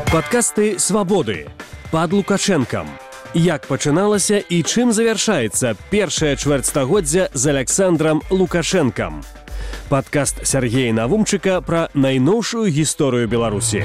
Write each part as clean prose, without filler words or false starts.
Падкасты «Свабоды» пад Лукашэнкам. Як пачыналася і чым завяршаецца першае чвэрцьстагоддзя з Аляксандрам Лукашэнкам. Падкаст Сергея Навумчыка пра найноўшую гісторыю Беларусі.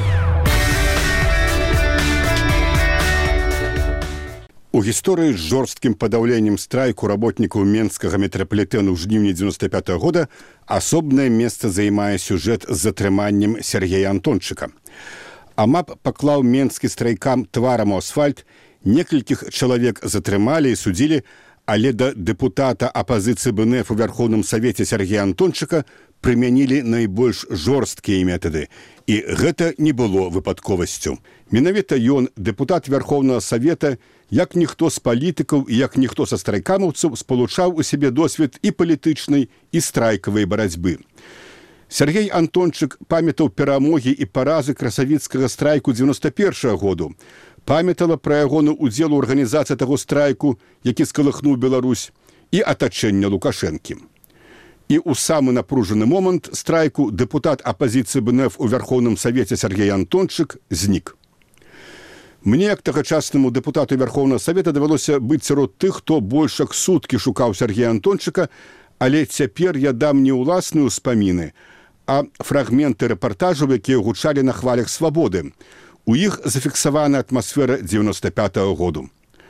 У гісторыі з жорсткім падаўленнем страйку работнікаў Менскага метрапалітэну ў жніўні 95 года асобнае месца займае сюжэт з затрыманнем Сергея Антончыка. АМАП паклаў менскі страйкам тварам у асфальт, некалькіх чалавек затрымалі і судзілі, але да дэпутата апазіцыі БНФ у Вярхоўным Савеце Сергея Антончыка прымянілі найбольш жорсткія метады. І гэта не было выпадковасцю. Менавіта ён, дэпутат Вярхоўнага Савета, як ніхто з палітыкаў і як ніхто са страйкамаўцаў спалучаў у сябе досвед і палітычнай, і страйкавай барацьбы. Сергей Антончык памятаў перамогі і паразы красавіцкага страйку 91 году, памятала пра ягоны ўдзел у арганізацыі таго страйку, які скалыхнуў Беларусь, і атачэння Лукашэнкі. І ў самы напружаны момант страйку дэпутат апазіцыі БНФ у Вярхоўным Савеце Сергей Антончык знік. Мне, як тагачаснаму дэпутату Вярхоўнага Савета, давялося быць сярод тых, хто больш як суткі шукаў Сергея Антончыка, але цяпер я дам не ўласныя ўспаміны, а фрагменты рэпартажаў, якія гучалі на хвалях свабоды. У іх зафіксавана атмасфера 95-го году.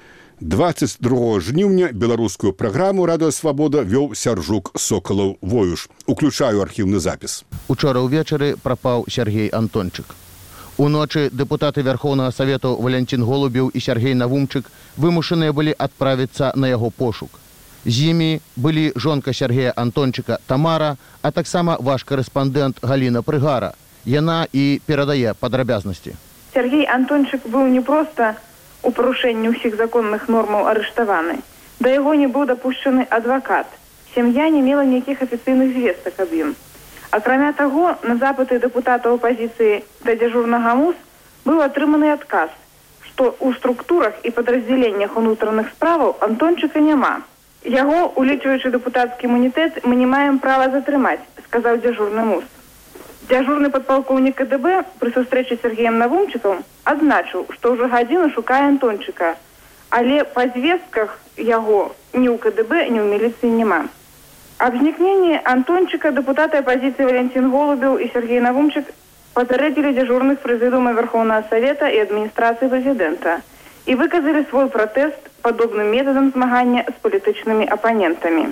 22 жніўня беларускую праграму «Радыё Свабода» вёў Сяржук Сокалаў-Воюш. Уключаю архіўны запіс. Учора ўвечары прапаў Сергей Антончык. Уночы дэпутаты Вярхоўнага Савету Валянцін Голубеў і Сергей Навумчык вымушаныя былі адправіцца на яго пошук. З імі былі жонка Сергея Антончыка Тамара, а таксама ваш карэспандэнт Галіна Прыгара. Яна і перадае падрабязнасці. Сергей Антончык быў не проста у парушэнні ўсіх законных нормаў арыштаваны. Да яго не быў дапушчаны адвакат. Сям'я не мела ніякіх афіцыйных звестак аб ім. Акрамя таго, на запыты дэпутатаў апазіцыі да дзяжурнага МУС быў атрыманы адказ, што ў структурах і падраздзяленнях унутраных справаў Антончыка няма. Яго, улічваючы дэпутацкі імунітэт, мы не маем права затрымаць, сказаў дзяжурны МУС. Дзяжурны падпалкоўнік КДБ пры сустрэчы з Сергеем Навумчыкам адзначыў, што ўжо гадзіну шукае Антончыка, але па звестках яго ні ў КДБ, ні ў міліцыі няма. Аб знікненні Антончыка дэпутаты апазіцыі Валянцін Голубеў і Сергей Навумчык папярэдзілі дзяжурных прэзідыума Вярхоўнага Савета і адміністрацыі прэзідэнта і выказалі свой пратэст падобным метадам змагання з палітычнымі апанентамі.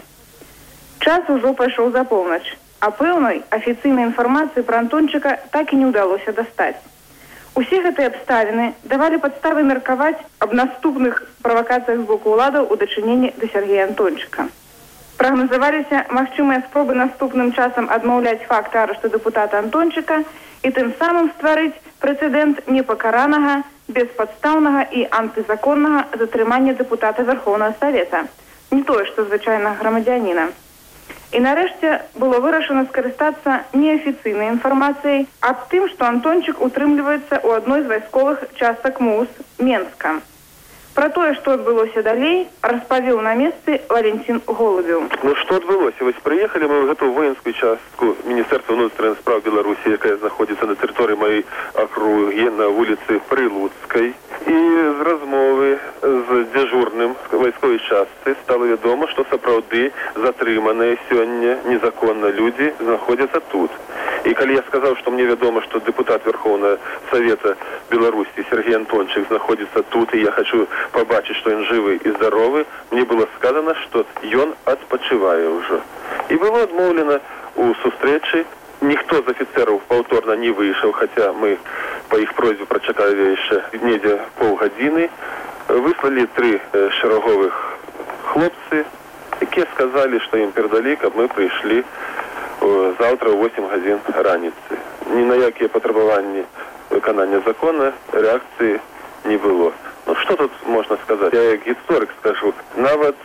Час ужо пайшоў за поўнач, а пэўнай афіцыйнай інфармацыі пра Антончыка так і не ўдалося дастаць. Усе гэтыя абставіны давалі падставы меркаваць аб наступных правакацыях з боку ўладаў у дачыненні да Сергея Антончыка. Прагназаваліся магчымыя спробы наступным часам адмаўляць факты арышту дэпутата Антончыка і тым самым стварыць прэцэдэнт непакаранага, беспадстаўнага і антызаконнага затрымання дэпутата Вярхоўнага Савета, не тое, што звычайнага грамадзяніна. І нарэшце было вырашана скарыстацца неафіцыйнай інфармацыяй аб тым, што Антончык утрымліваецца ў адной з вайсковых частак МУС Менска. Пра тое, што адбылося далей, распавіў на месцы Валянцін Голубеў. Што адбылося? Вось прыехалі мы ў гэту воінскую частку Міністэрства ўнутраных спраў Беларусі, якая знаходзіцца на тэрыторыі маёй акругі на вуліцы Прылуцкай. І з размовы з дзяжурным вайсковай частцы стала вядома, што сапраўды затрыманыя сёння незаконна людзі знаходзяцца тут. І калі я сказаў, што мне вядома, што дэпутат Вярхоўнага Савета Беларусі Сергей Антончык знаходзіцца тут, і я хочу побачыць, што ён жывы і здаровы, мне было сказано, што ён адпачывае ўжо. І было адмоўлена ў сустрэчы. Ніхто з афіцэраў паўторна не выйшаў, хаця мы па іх просьбе прачакалі яшчэ недзе паўгадзіны. Выслалі 3 шараговых хлопцы, якія сказалі, што ім перадалі, каб мы прыйшлі заўтра ў 8 гадзін раніцы. Ні на якія патрабаванні выканання закона рэакцыі не было. Што тут можна сказаць? Я як гісторык скажу, нават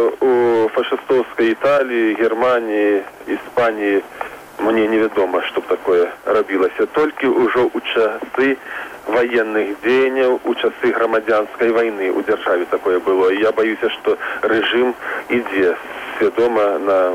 у фашыстоўскай Італіі, Германіі, Іспаніі мне невядома, што б такое рабілася. Толькі ўжо ў часы военных дзеянняў, у часы грамадзянскай вайны ў дзяржаве такое было. І я баюся, што рэжым ідзе свядома на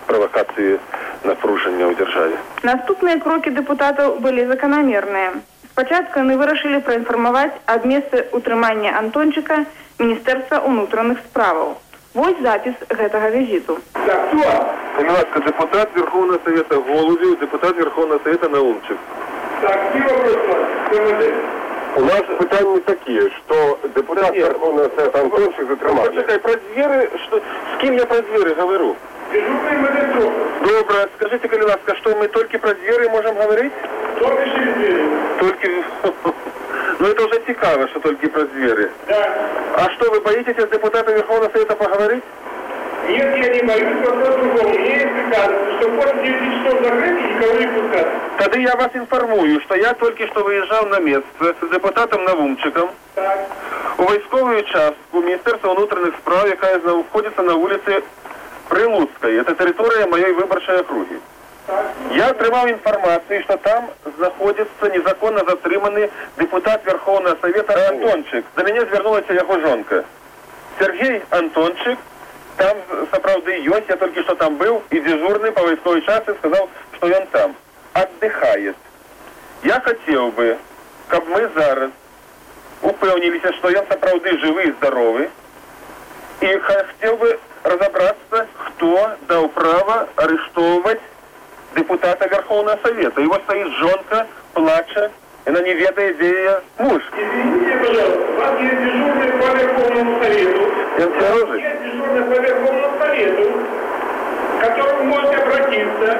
правакацыі напружання ў дзяржаве. Наступныя крокі дэпутатаў былі заканамерныя. Спачатку яны вырашылі праінфармаваць аб месцы ўтрымання Антончыка Міністэрства ўнутраных справаў. Вось запіс гэтага візіту. Ласка, депутат Верховного Совета Голубев, депутат Верховного Совета Наумчик. Так, какие вопросы? У нас питання такі, що депутат Верховного Совета Антончик затримали. Почекай, про двери, що, з ким я про двери говорю? Дежурный магистрат. Добре, скажите, коли ласка, что мы только про двери можем говорить? Только через двери. Только... Ну это уже цікаво, что только про двери. Да. А что, вы боитесь с депутатом Верховного Совета поговорить? Нет, я не боюсь, вопрос другого. Мне есть приказ, что после 9 часов закрыть и никого не пускать. Тогда я вас информую, что я только что выезжал на место с депутатом Навумчиком у військовую частку Министерства внутренних справ, яка находится на улице Прилуцкой. Это территория моей выборчей округи. Я отримав информацию, что там находится незаконно затриманный депутат Верховного Совета Антончик. До меня звернулась его жонка. Сергей Антончик. Там, сапраўды, ёсць, я только что там был, и дежурный по войсковой части сказал, что он там отдыхает. Я хотел бы, как мы зараз упевнились, что он сапраўды живы и здоровый, и хотел бы разобраться, кто дал право арестовывать депутата Верховного Совета. И вот стоит жонка, плачет, и она не ведает, где я муж. Извините, пожалуйста, у вас есть дежурный по Верховному Совету. Есть дежурный по Верховному Совету, к которому можете обратиться.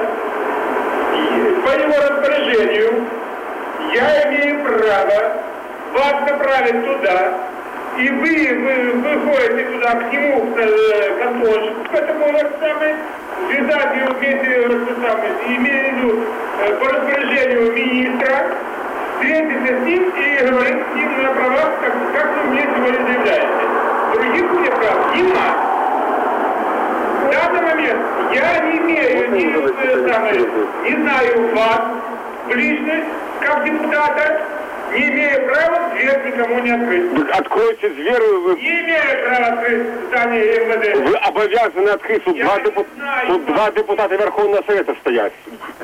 И по его распоряжению я имею право вас направить туда, и вы выходите туда к нему, к Антончику, к этому самому, связать его вместе, имею в виду по распоряжению министра, встретиться с ним и говорить с ним на правах, как вы мне сегодня заявляете. Других мне прав нема. В данный момент я не имею не знаю вас в личность, как депутата, не имею права дверь никому не открыть. Откройте дверь, вы... Не имею права открыть здание МВД. Вы обязаны открыть, тут два депутата Верховного Совета стоят.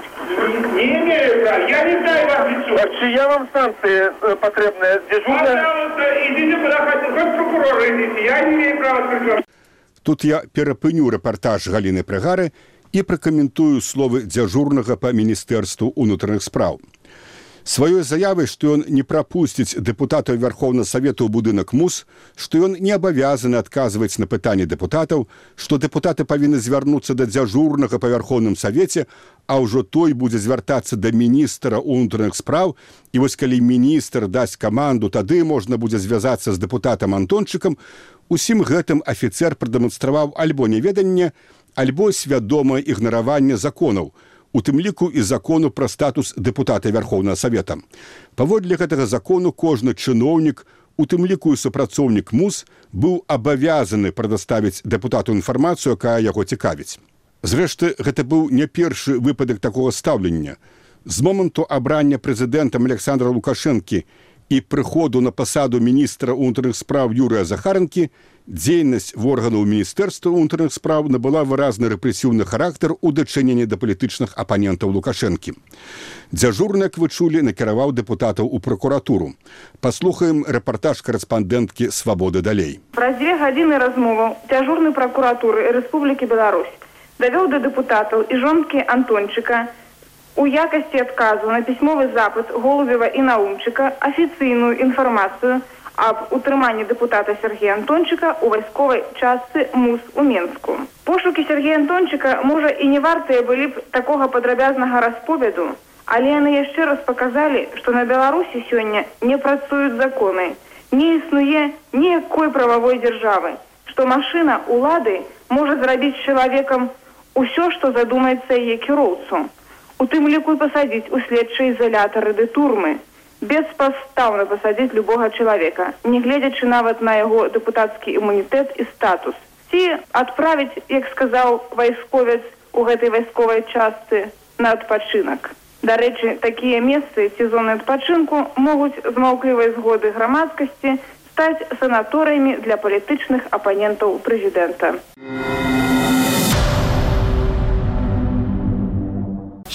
Не имею права. Я не знаю вас лицо. А чья вам станция потребная? Дежурная? Пожалуйста, идите куда хотите. Хоть прокурора идите. Я не имею права открыть вам. Тут я перапыню рэпартаж Галіны Прыгары і пракаментую словы дзяжурнага па Міністэрству ўнутраных спраў. Сваёй заявай, што ён не прапусціць дэпутатаў Верховнага Савета ў будынак МУС, што ён не абавязаны адказваць на пытанні дэпутатаў, што дэпутаты павінны звярнуцца да дзяжурнага па Верховным Савеце, а ўжо той будзе звяртацца да міністра ўнутраных спраў, і вось калі міністр дасць каманду, тады можна будзе звязацца з дэпутатам Антончыкам. Усім гэтым афіцэр прадэманстраваў альбо неведанне, альбо свядомае ігнараванне законаў, у тым ліку і закону пра статус дэпутата Верховнага Савета. Паводле гэтага закону кожны чыноўнік, у тым ліку і супрацоўнік МУС, быў абавязаны прадаставіць дэпутату інфармацыю, якая яго цікавіць. Зрэшты, гэта быў не першы выпадак такога стаўлення. З моманту абрання прэзідэнтам Александра Лукашэнкі і прыходу на пасаду міністра ўнутраных спраў Юрыя Захаранкі, дзейнасць органаў Міністэрства ўнутраных спраў набыла выразны рэпрэсіўны характар у дачыненні да палітычных апанентаў Лукашэнкі. Дзяжурны, як вы чулі, накіраваў дэпутатаў у пракуратуру. Паслухаем рэпартаж карэспандэнткі «Свабоды» далей. Праз 2 гадзіны размоваў дзяжурны пракуратуры Рэспублікі Беларусь давёў да дэпутатаў і жонкі Антончыка у якасці адказу на пісьмовы запыт Голубева і Наумчыка афіцыйную інфармацыю аб утрыманні дэпутата Сергея Антончыка у вайсковай частцы МУС у Менску. Пошукі Сергея Антончыка, можа, і не вартыя былі б такога падрабязнага расповеду, але яны яшчэ раз паказалі, што на Беларусі сёння не працуюць законы, не існуе ніякой прававой дзяржавы, што машына улады можа зрабіць з чалавекам усё, што задумаецца яе кіроўцу. У тым ліку і пасадзіць у следчыя ізалятары ды турмы, беспастаўна пасадзіць любога чалавека, не гледзячы нават на яго дэпутацкі імунітэт і статус. Ці адправіць, як сказаў вайсковец у гэтай вайсковай частцы, на адпачынак. Дарэчы, такія месцы ці зоны адпачынку могуць з маўклівай згоды грамадскасці стаць санаторыямі для палітычных апанентаў прэзідэнта.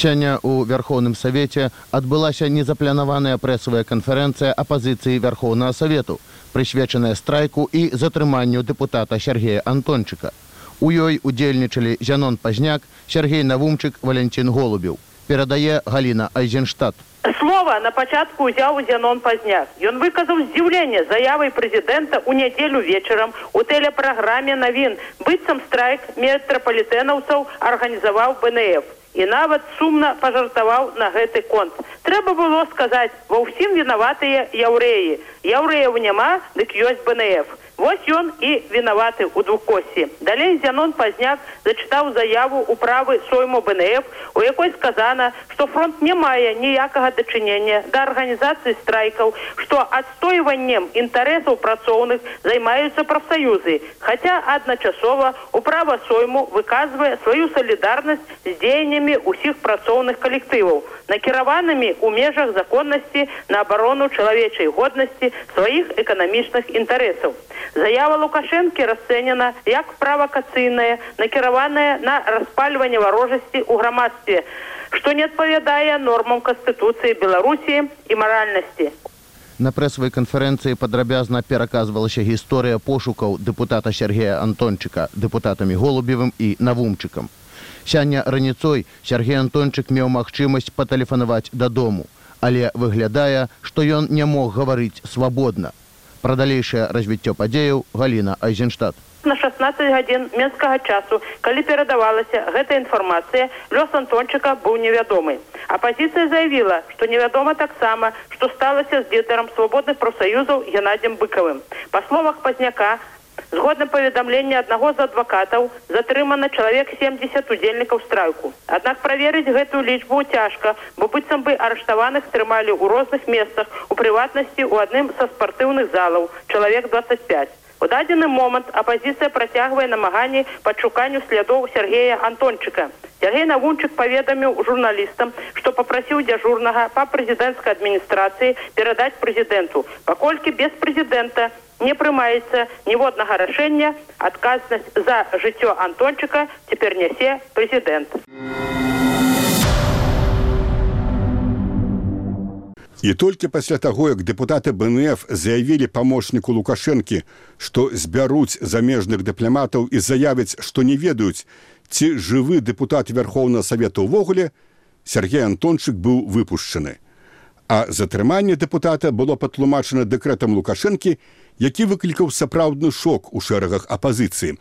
Сёння у Верховным Совете адбылася незапланаваная прэсавая канферэнцыя апазіцыі Верховнага Совету, прысвечаная страйку і затрыманню дэпутата Сергея Антончыка. У ёй удзельнічалі Зянон Пазняк, Сергей Навумчык, Валянцін Голубеў. Перадае Галіна Айзенштадт. Слова на пачатку ўзяў Зянон Пазняк. Ён выказаў здзіўленне заявай прэзідэнта ў нядзелю вечарам у тэлепраграме навін. Быццам страйк метрапалітэнаўцаў арганізаваў БНФ. І нават сумна пажартаваў на гэты конт. Трэба было сказаць, ва ўсім вінаватыя яўрэі. Яўрэяў няма, дык ёсць БНФ. Вось ён і вінаваты ў двухкоссі. Далей Зянон Пазняк зачытаў заяву управы Сойму БНФ, у якой сказана, што фронт не мае ніякага дачынення да арганізацыі страйкаў, што адстойваннем інтарэсаў працоўных займаюцца прафсаюзы, хаця адначасова управа Сойму выказвае сваю салідарнасць з дзеяннямі ўсіх працоўных калектываў, накіраванымі ў межах законнасці на абарону чалавечай годнасці сваіх эканамічных інтарэсаў. Заява Лукашэнкі расцэнена як правакацыйная, накіраваная на распальванне варожасці ў грамадстве, што не адпавядае нормам Канстытуцыі Беларусі і маральнасці. На прэсавай канферэнцыі падрабязна пераказвалася гісторыя пошукаў дэпутата Сергея Антончыка дэпутатамі Голубевым і Навумчыкам. Сёння раніцой Сергей Антончык меў магчымасць патэлефанаваць дадому, але выглядае, што ён не мог гаварыць свабодна. Пра далейшае развіццё падзеяў Галіна Айзенштадт. На 16 гадзін менскага часу, калі перадавалася гэта інфармацыя, лёс Антончыка быў невядомы. Апазіцыя заявіла, што невядома таксама, што сталася з лідарам свабодных прафсаюзаў Геннадзем Быкавым. Па словах Пазняка, згодна паведамлення аднаго з адвакатаў, затрымана чалавек 70 удзельнікаў страйку. Аднак праверыць гэтую лічбу цяжка, бо быццам бы арыштаваных трымалі ў розных месцах, у прыватнасці ў адным са спартыўных залаў, чалавек 25. У дадзены момант апазіцыя працягвае намаганні па шуканню слядоў Сергея Антончыка. Сергей Навумчык паведаміў журналістам, што папрасіў дзяжурнага па прэзідэнцкай адміністрацыі перадаць прэзідэнту. Паколькі без прэзідэнта не прымаецца ніводнага рашэння, адказнасць за жыццё Антончыка цяпер нясе прэзідэнт. І толькі пасля таго, як дэпутаты БНФ заявілі памочніку Лукашэнкі, што збяруць замежных дыпламатаў і заявяць, што не ведаюць, ці жывы дэпутат Верховнага Савета ўвогуле, Сергей Антончык быў выпушчаны. А затрыманне дэпутата было патлумачана дэкрэтам Лукашэнкі, які выклікаў сапраўдны шок у шэрагах апазіцыі.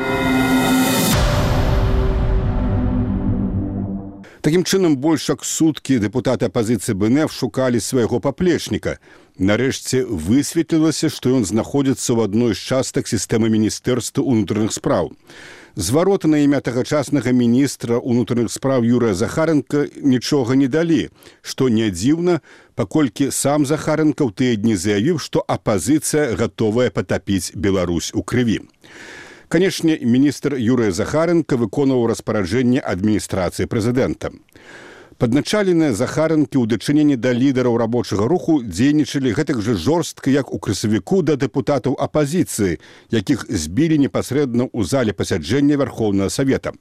Такім чынам, больш як суткі дэпутаты апазіцыі БНФ шукалі свайго паплечніка. Нарэшце высветлілася, што ён знаходзіцца ў адной з частак сістэмы Міністэрства ўнутраных спраў. Звароты на імя тагачаснага міністра ўнутраных спраў Юрыя Захаренка нічога не далі, што не дзіўна, паколькі сам Захаренка ў тыя дні заявіў, што апазіцыя гатовая патапіць Беларусь у крыві. Канечне, міністр Юрыя Захаренка выконваў распараджэнне адміністрацыі прэзідэнта. Падначаленыя Захаренкі ў дачыненні да лідараў рабочага руху дзейнічалі гэтак жа жорстка, як у красавіку да дэпутатаў апазіцыі, якіх збілі непасрэдна ў зале пасяджэння Верховнага Савета.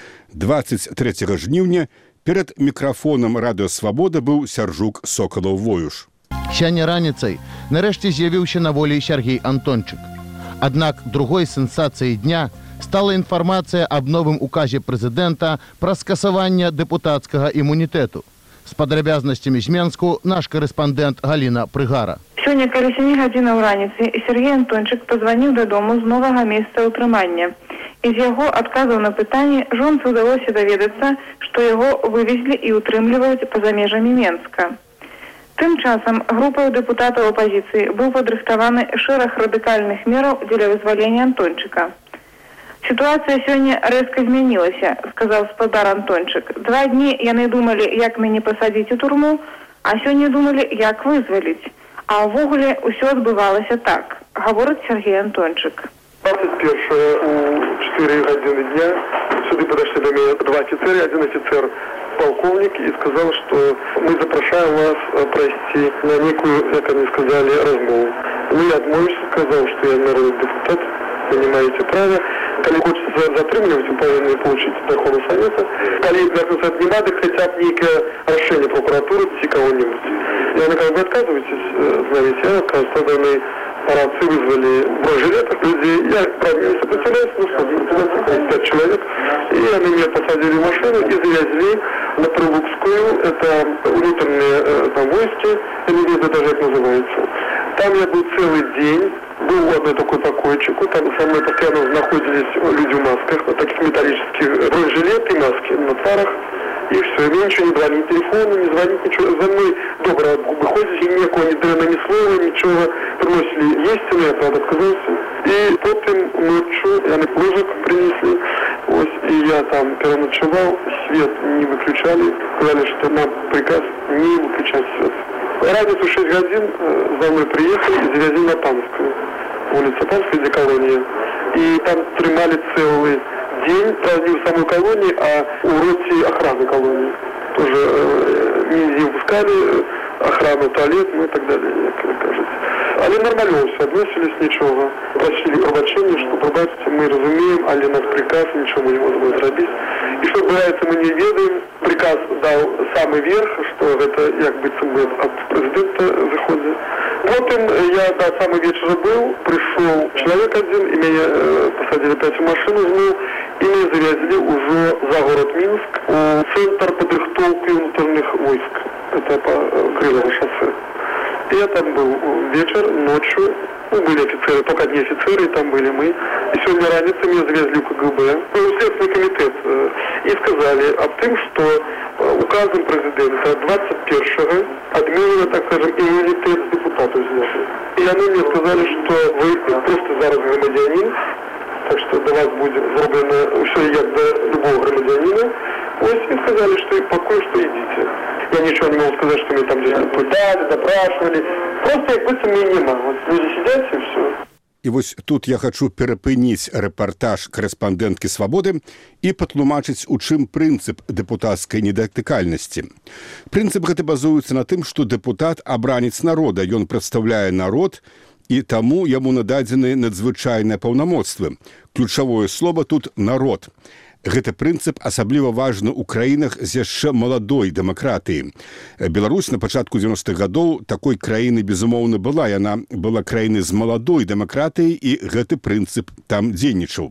23 жніўня перад мікрафонам Радыё Свабода быў Сяржук Сокалаў-Воюш. Сёння раніцай нарэшце з'явіўся на волі Сергей Антончык. Аднак другой сенсацыяй дня стала інфармацыя аб новым указе прэзідэнта пра скасаванне дэпутацкага імунітэту. З падрабязнасцямі з Менску наш корэспандэнт Галіна Прыгара. Сёння каля 7 гадзінаў раніцы Сергей Антончык пазваніў дадому з новага месца ўтрымання. І з яго адказаў на пытанне жонцы ўдалося даведацца, што яго вывезлі і ўтрымліваюць па-за межамі Менска. Тым часам групаю дэпутатаў апазіцыі быў падрыхтаваны шэраг радыкальных мераў дзеля вызвалення Антончыка. Сітуацыя сёння рэзка змянілася, сказаў спадар Антончык. 2 дні яны думалі, як мяне пасадзіць у турму, а сёння думалі, як вызваліць. А ўвогуле ўсё адбывалася так, гаворыць Сергей Антончык. 21 у 4 гадзіны дня сюды падышлі да мяне 2 афіцэры, 1 афіцэр полковник, и сказал, что мы запрашаем вас пройти на некую, как они сказали, размову. Ну, я отмовился, сказал, что я народный депутат, вы не имеете права. Калі хочется затрымліваць, павінны получить Верховный Совет. Калі вярнуцца ад немады, хотя бы некое решение прокуратуры ці кого-нибудь. И они как бы отказываетесь, знаете, тогда мы парадцы вызвали бронежилетах людей. Я, правда, не сопротивляюсь, но что, 5 человек. И они меня посадили в машину и завезли на Прилукскую. Это внутренние там войски, они где-то даже это называется. Там я был целый день. Был у одной такой покойчику, там со мной постоянно находились люди в масках, вот таких металлических бронежилеты и маски на фарах. И все, и мне ничего не брали, ни телефона, не звонить, ничего. За мной добро выходили, никакого ни дрена, ни слова, ничего. Приносили есть, но я, правда, отказался. И потом ночью они ложек принесли, вот, и я там переночевал, свет не выключали, сказали, что нам приказ не выключать свет. Разницу 6 годин за мной приехали и завезли на Панскую. Улица Панская, где колония. И там тримали целый день, правда, не в самой колонии, а у роте охраны колонии. Тоже не выпускали охрану, туалет, ну и так далее, как кажется. Але нормально все относились, ничего. Просили пробачення, что пробачьте, мы разумеем, але наш приказ, ничего мы не можем сделать. И что бывает, мы не ведаем, приказ дал самый верх, что это как бы от президента заходит. Потом я до самого вечера был, пришел человек один, и меня посадили опять в машину, и меня завезли уже за город Минск, в центр подрыхтовки внутренних войск. Это по Крылову шоссе. И я там был вечер, ночью, были офицеры, только одни офицеры, и там были мы. И сегодня ранится меня завезли в КГБ, в Следственный комитет, и сказали об том, что указом президента 21-го отменено, так скажем, иммунитет депутатов взяли. И они мне сказали, что вы просто зараз громадянин, так что до вас будет сделано все як до любого громадянина. Вот, и сказали, что покой, что идите. Я ничего не могу сказать, что меня там здесь пытали, допрашивали. Просто як быццам меня нема. Вот люди сидят и все. І вось тут я хачу перапыніць рэпартаж корэспандэнткі «Свабоды» і патлумачыць, у чым прынцып дэпутацкай недатыкальнасці. Прынцып гэты базуецца на тым, што дэпутат абранец народа, ён прадстаўляе народ, і таму яму нададзены надзвычайныя паўнамоцтвы. Ключавое слова тут «народ». Гэты прынцып асабліва важны ў краінах з яшчэ маладой дэмакратыі. Беларусь на пачатку 90-х гадоў такой краіны, безумоўна, была. Яна была краінай з маладой дэмакратыяй, і гэты прынцып там дзейнічаў.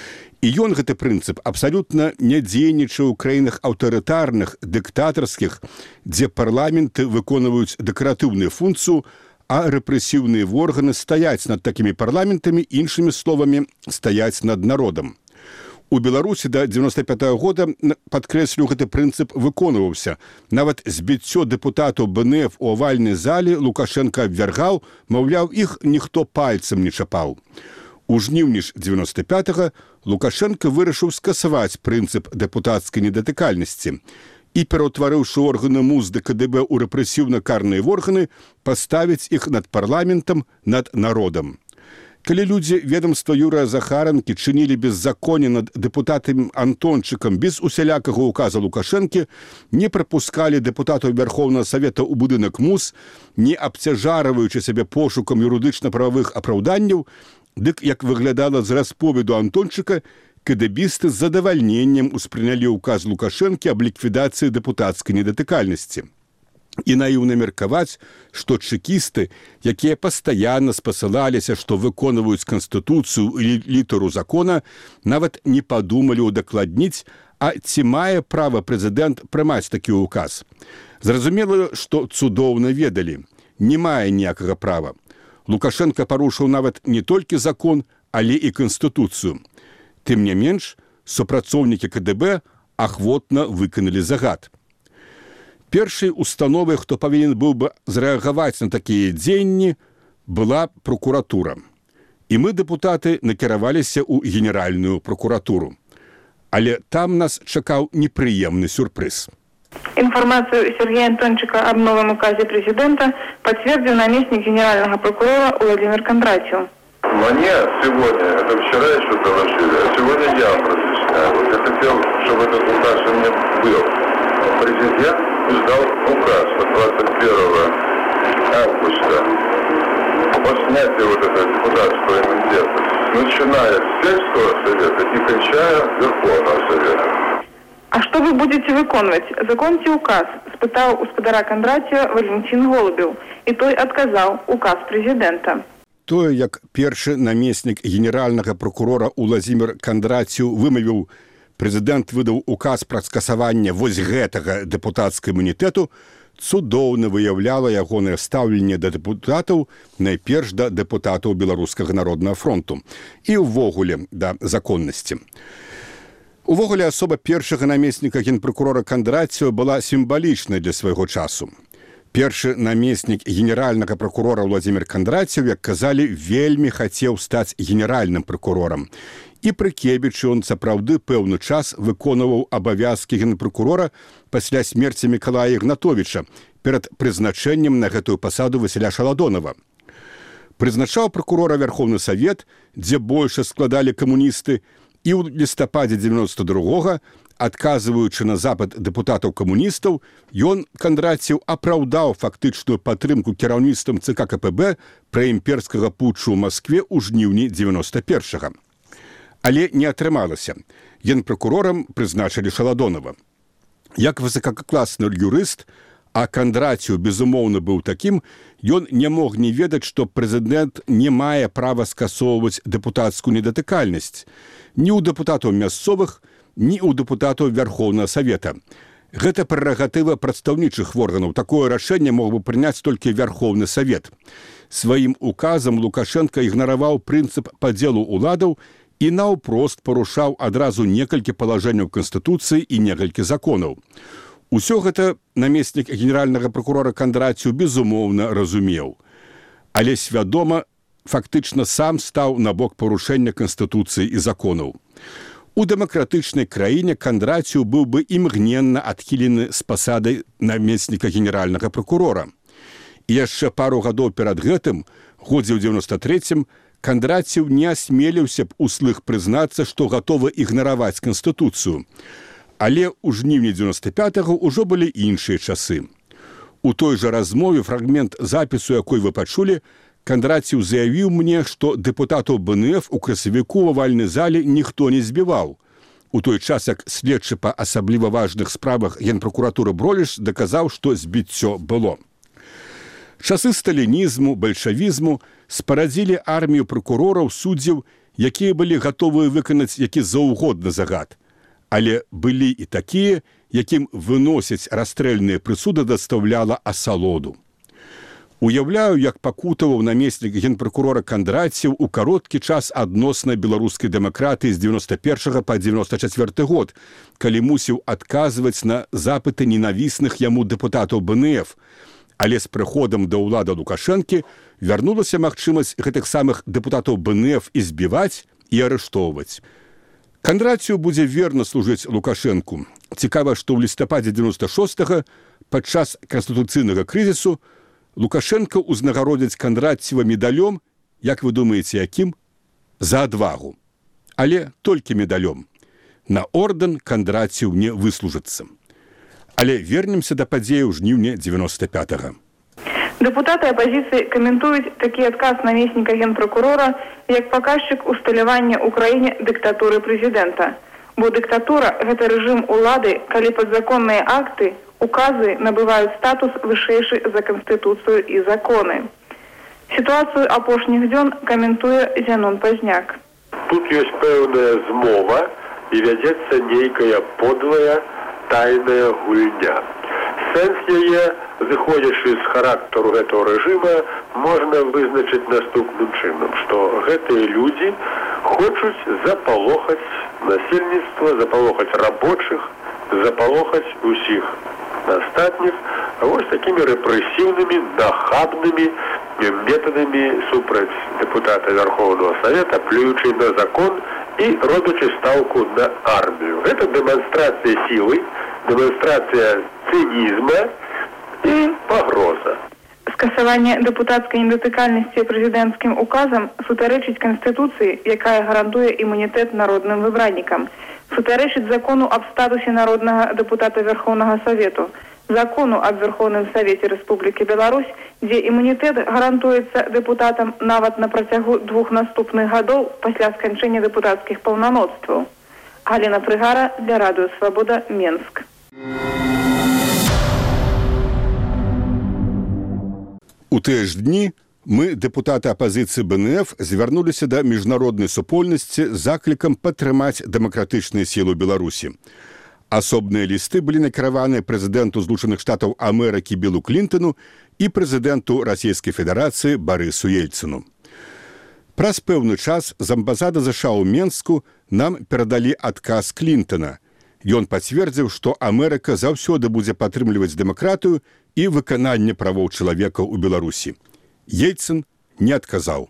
І ён, гэты прынцып, абсалютна не дзейнічаў у краінах аўтарытарных, дыктатарскіх, дзе парламенты выконваюць дэкаратыўную функцыю, а рэпрэсіўныя органы стаяць над такімі парламентамі, іншымі словамі, стаяць над народам. У Беларусі да 95-го года, падкрэслю, гэты прынцып выконваўся. Нават збіццё дэпутатаў БНФ у авальнай зале Лукашенко абвяргаў, маўляў, іх ніхто пальцам не чапаў. У жніўні ж 95-го Лукашенко вырашыў скасаваць прынцып дэпутацкай недатыкальнасці і, пераўтварыўшы органы МУЗ ды КДБ ў рэпрэсіўна-карныя органы, паставіць іх над парламентам, над народам. Калі людзі ведомства Юрыя Захаранкі чынілі беззаконне над дэпутатам Антончыкам без усялякага указа Лукашэнкі, не прапускалі дэпутатаў Верховнага Савета ў будынак МУЗ, не абцяжарваючы сябе пошукам юрыдычна-прававых апраўданняў, дык, як выглядала з расповеду Антончыка, кэдэбісты з задавальненнем успрынялі ўказ Лукашэнкі аб ліквідацыі дэпутацкай недатыкальнасці. І наіўна меркаваць, што чэкісты, якія пастаянна спасылаліся, што выконваюць канстытуцыю і літару закона, нават не падумалі ўдакладніць, а ці мае права прэзідэнт прымаць такі ўказ. Зразумела, што цудоўна ведалі, не мае ніякага права. Лукашенко парушыў нават не толькі закон, але і канстытуцыю. Тым не менш, супрацоўнікі КДБ ахвотна выканалі загад. Першай установай, хто павінен быў бы зрэагаваць на такія дзеянні, была прокуратура. І мы, дэпутаты, накіраваліся ў генеральную прокуратуру. Але там нас чакаў непрыемны сюрпрыз. Информацию Сергея Антончика об новом указе президента подтвердил наместник генерального прокурора Владимир Кондратьев. Мне сегодня, это вчера еще доложили, а сегодня я разъясняю. Вот я хотел, чтобы этот указ у меня был. Президент издал указ от 21 августа о снятии вот этого депутатского иммунитета начиная с сельского совета и кончая Верховного совета. А что вы будете выконваць? Законце указ, спытаў у спадара Кондратія Валентин Голубев, и той отказал указ президента. Тое, як першы намеснік генеральнага прокурора Уладзімір Кондраціў вымавіў, прэзідэнт выдаў указ пра скасаванне вось гэтага дэпутацкага імунітэту, цудоўна выяўляла ягонае стаўленне да дэпутатаў, найперш да дэпутатаў Беларускага народнага фронту і ўвогуле да законнасці. Увогуле, асоба першага намесніка генпракурора Кондраціва была сімвалічнай для свайго часу. Першы намеснік генеральнага прокурора Уладзімір Кондраціў, як казалі, вельмі хацеў стаць генеральным прокурорам. І пры Кебічы он сапраўды пэўны час выконваў абавязкі генпракурора пасля смерці Мікалая Ігнатовіча перад прызначэннем на гэтую пасаду Васіля Шаладонова. Прызначаў прокурора Верховны Савет, дзе больше складалі камуністы, і ў лістападзе 92-го, адказваючы на запыт дэпутатаў-камуністаў, ён, Кондраціў, апраўдаў фактычную падтрымку кіраўніцтвам ЦК КПБ праімперскага путчу ў Маскве ў жніўні 91-го. Але не атрымалася. Генпракурорам прызначылі Шаладонова. Як высокакласны юрыст, а Кондраціў, безумоўна, быў такім, ён не мог не ведаць, што прэзідэнт не мае права скасоўваць дэпутацкую недатыкальнасць ні ў дэпутатаў мясцовых, ні ў дэпутатаў Верховнага Савета. Гэта прэрагатыва прадстаўнічых органаў. Такое рашэнне мог бы прыняць толькі Верховны Савет. Сваім указам Лукашенко ігнараваў прынцып падзелу ўладаў і наўпрост парушаў адразу некалькі палажэнняў Канстытуцыі і некалькі законаў. Усё гэта намеснік генеральнага прокурора Кондраціў безумоўна разумеў. Але свядома фактычна сам стаў на бок парушэння Канстытуцыі і законаў. У дэмакратычнай краіне Кондраціў быў бы імгненна адхілены з пасады намесніка генеральнага прокурора. І яшчэ пару гадоў перад гэтым, годзе ў 93-м, Кондраціў не асмеліўся б услых прызнацца, што гатовы ігнараваць Канстытуцыю. Але ў жніўні 95-го ўжо былі іншыя часы. У той жа размове, фрагмент запісу, якой вы пачулі, Кондраціў заявіў мне, што дэпутатаў БНФ у красавіку ў авальнай зале ніхто не збіваў. У той час, як следчы па асабліва важных справах генпракуратуры Броліш даказаў, што збіццё было. Часы сталінізму, бальшавізму спарадзілі армію прокурораў, суддзяў, якія былі гатовыя выканаць які заўгодна загад. Але былі і такія, якім выносяць расстрэльныя прысуды дастаўляла асалоду. Уяўляю, як пакутаваў намеснік генпракурора Кондраціў у кароткі час адноснай беларускай дэмакратыі з 91 па 94 год, калі мусіў адказваць на запыты ненавісных яму дэпутатаў БНФ. Але з прыходам да ўлады Лукашэнкі вярнулася магчымасць гэтых самых дэпутатаў БНФ і збіваць і арыштоўваць. Кондраціў будзе верна служыць Лукашэнку. Цікава, што ў лістападзе 96-го, падчас канстытуцыйнага крызісу, Лукашенко узнагародзіць Кондраціва медалём, як вы думаеце, якім? За адвагу. Але толькі медалём. На ордэн Кондраціў не выслужыцца. Але вернемся да падзеяў жніўня 95-го. Дэпутаты апазіцыі каментуюць такі адказ намесніка генпракурора як паказчык усталявання ў краіне дыктатуры прэзідэнта. Бо дыктатура – гэта рэжым улады, калі падзаконныя акты, указы набываюць статус вышэйшы за Канстытуцыю і законы. Сітуацыю апошніх дзён каментуе Зянон Пазняк. Тут ёсць пэўная змова і вядзецца нейкая подлая тайная гульня. Сэнс яе, зыходзячы з характару гэтага рэжыма, можна вызначыць наступным чынам, што гэтыя людзі хочуць запалохаць насельніцтва, запалохаць рабочых, запалохаць усіх астатніх вось такімі рэпрэсіўнымі, нахабнымі метадамі супраць дэпутата Верховного Савета, плюючы на закон і робячы стаўку на армію. Гэта дэманстрацыя сілы, дэманстрацыя цынізма і пагроза. Скасаванне дэпутацкай недатыкальнасці прэзідэнцкім указам сутарэчыць Канстытуцыі, якая гарантуе імунітэт народным выбраннікам, сутарэчыць закону аб статусе народнага дэпутата Верховнага Савету, закону аб Верховным Савеце Рэспублікі Беларусь, дзе імунітэт гарантуецца дэпутатам нават на працягу 2 наступных гадоў пасля сканчэння дэпутацкіх паўнамоцтваў. Галіна Прыгара для Радыё Свабода, Менск. У тыя ж дні мы, дэпутаты апазіцыі БНФ, звярнуліся да міжнароднай супольнасці з заклікам падтрымаць дэмакратычныя сілы Беларусі. Асобныя лісты былі накіраваны прэзідэнту Злучаных Штатаў Амерыкі Білу Клінтону і прэзідэнту Расійскай Федэрацыі Барысу Ельцыну. Праз пэўны час з амбасады ЗША ў Менску нам перадалі адказ Клінтона. Ён пацвердзіў, што Амерыка заўсёды будзе падтрымліваць дэмакратыю і выкананне правоў чалавека ў Беларусі. Ельцын не адказаў.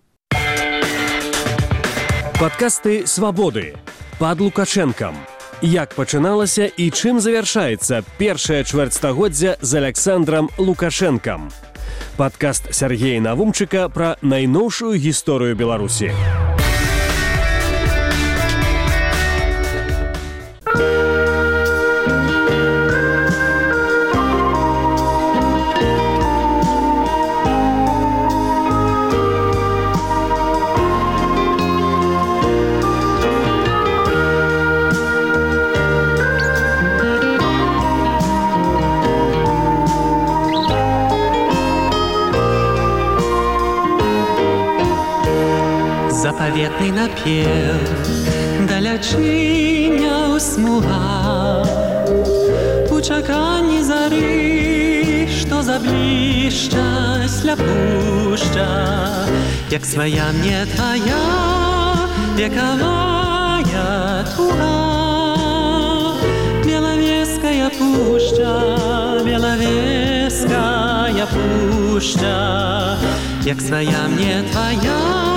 Падкасты «Свабоды» пад Лукашэнкам. Як пачыналася і чым завяршаецца першае чвэрцьстагоддзя з Аляксандрам Лукашэнкам. Падкаст Сяргея Навумчыка пра найноўшую гісторыю Беларусі. Заповедный напев далечиня усмуга у чаканні зари, что заблища сляпуща, як своя мне твоя вековая туга. Беловеская пуща, беловеская пуща, як своя мне твоя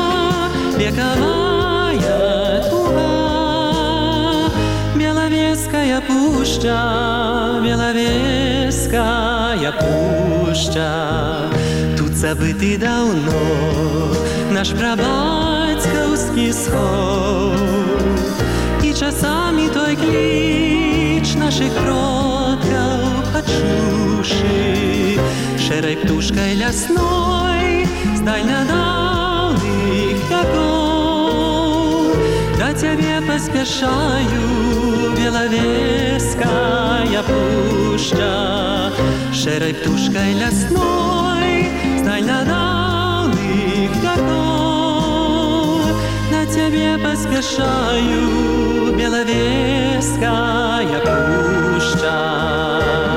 вековая туга. Беловеская пуща, беловеская пуща. Тут забытый давно наш прабацькаўскі сход, і часами той кліч наших продкаў пачушы, шэрай птушкай лясной з дальнядаўных веков. Да тебе поспешаю, беловеская пуща, шэрай птушкай лясной з дальнядаўных веков. Да тебе поспешаю, беловеская пуща.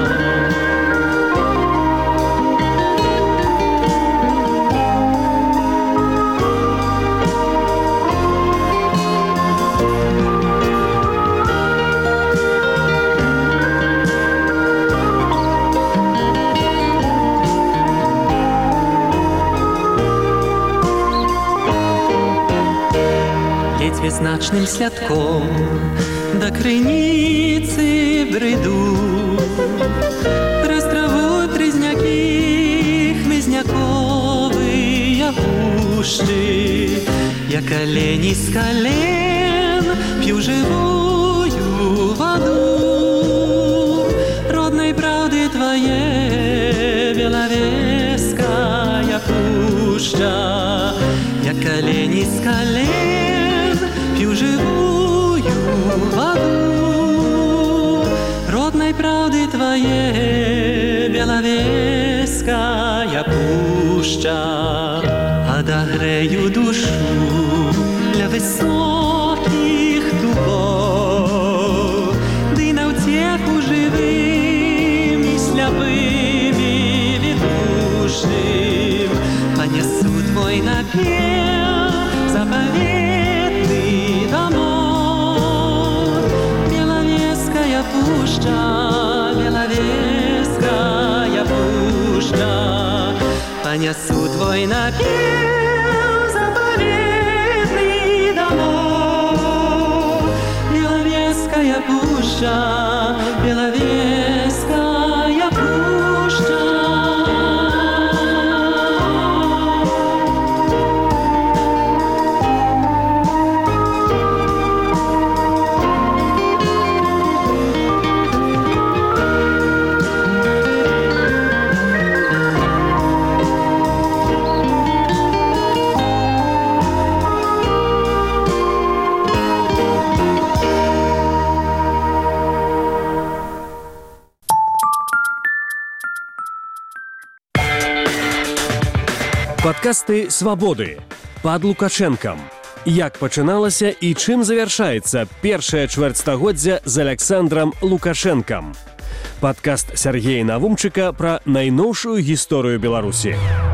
Значным святком до крыніцы бреду, праз траву трызнякі хмызняковыя пушчы. Я колени з колен п'ю живую воду родной правды твоей, беловеская пуща. Я колени з колен пью живую воду родной правды твоей, беловеская пуща. Отогрею душу для высоких дубов, ды на утеху живым и слепым и ведушным понесу твой напев заповедный домой. Беловеская пуща, беловеская пуща, понесу твой напев заповедный домой. Беловеская пуща, беловеская пуща. Падкасты «Свабоды» пад Лукашэнкам. Як пачыналася і чым завяршаецца першае чвэрцьстагоддзя з Аляксандрам Лукашэнкам. Падкаст Сяргея Навумчыка пра найноўшую гісторыю Беларусі.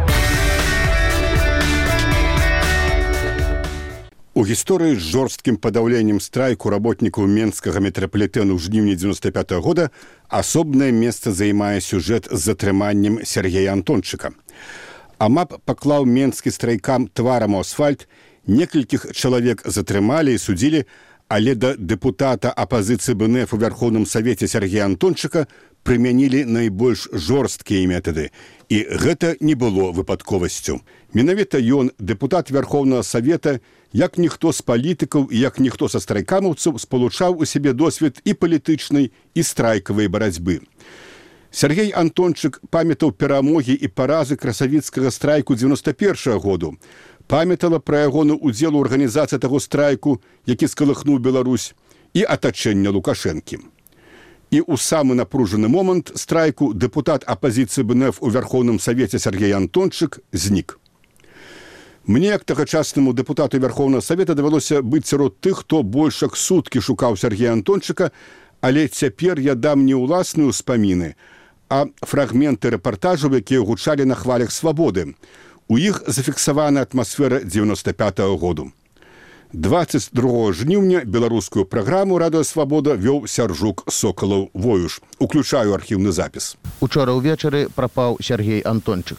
У гісторыі з жорсткім падаўленнем страйку работнікаў Менскага метрапалітэну ў жніўні 95-го года асобнае месца займае сюжэт з затрыманнем Сергея Антончыка. АМАП паклаў менскі страйкам тварам у асфальт, некалькіх чалавек затрымалі і судзілі, але да дэпутата апазіцыі БНФ у Вярхоўным Савеце Сергея Антончыка прымянілі найбольш жорсткія метады. І гэта не было выпадковасцю. Менавіта ён, дэпутат Вярхоўнага Савета, як ніхто з палітыкаў і як ніхто са страйкамаўцаў спалучаў у сябе досвед і палітычнай, і страйкавай барацьбы. Сергей Антончык памятаў перамогі і паразы красавіцкага страйку 91-го году, памятала пра ягоны ўдзел у арганізацыі таго страйку, які скалыхнуў Беларусь, і атачэння Лукашэнкі. І ў самы напружаны момант страйку дэпутат апазіцыі БНФ у Вярхоўным Савеце Сергей Антончык знік. Мне, як тагачаснаму дэпутату Вярхоўнага Савета, давялося быць сярод тых, хто больш як суткі шукаў Сергея Антончыка, але цяпер я дам не ўласныя ўспаміны, а фрагменты рэпартажаў, якія гучалі на хвалях свабоды. У іх зафіксавана атмасфера 95-го году. 22 жніўня беларускую праграму «Радыё Свабода» вёў Сяржук Сокалаў-Воюш. Уключаю архіўны запіс. Учора ўвечары прапаў Сергей Антончык.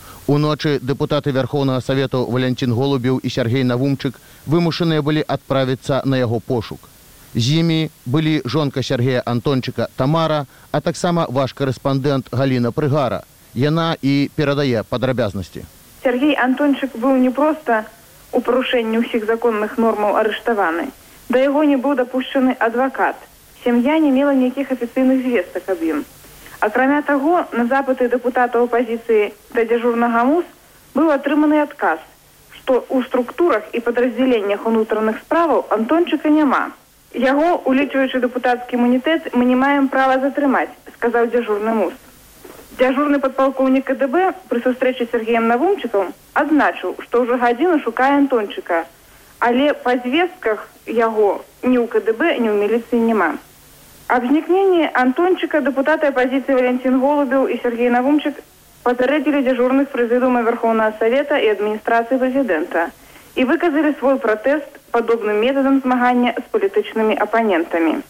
Уночы дэпутаты Вярхоўнага Савету Валянцін Голубеў і Сергей Навумчык вымушаныя былі адправіцца на яго пошук. З імі былі жонка Сергея Антончыка Тамара, а таксама ваш корэспандэнт Галіна Прыгара. Яна і перадае падрабязнасці. Сергей Антончык быў не проста у парушэнні ўсіх законных нормаў арыштаваны. Да яго не быў дапушчаны адвакат. Сям'я не мела ніякіх афіцыйных звестак аб ім. Акрамя таго, на запыты дэпутатаў апазіцыі да дзяжурнага МУС быў атрыманы адказ, што ў структурах і падраздзяленнях унутраных справаў Антончыка няма. Яго, улічваючы дэпутацкі імунітэт, мы не маем права затрымаць, сказаў дзяжурны МУС. Дзяжурны падпалкоўнік КДБ пры сустрэчы з Сергеем Навумчыкам адзначыў, што ўжо гадзіну шукае Антончыка, але па звестках яго ні ў КДБ, ні ў міліцыі няма. Аб знікненні Антончыка дэпутаты апазіцыі Валянцін Голубеў і Сергей Навумчык папярэдзілі дзяжурных прэзідыума Вярхоўнага Савета і адміністрацыі прэзідэнта і выказалі свой пратэст падобным метадам змагання з палітычнымі апанентамі.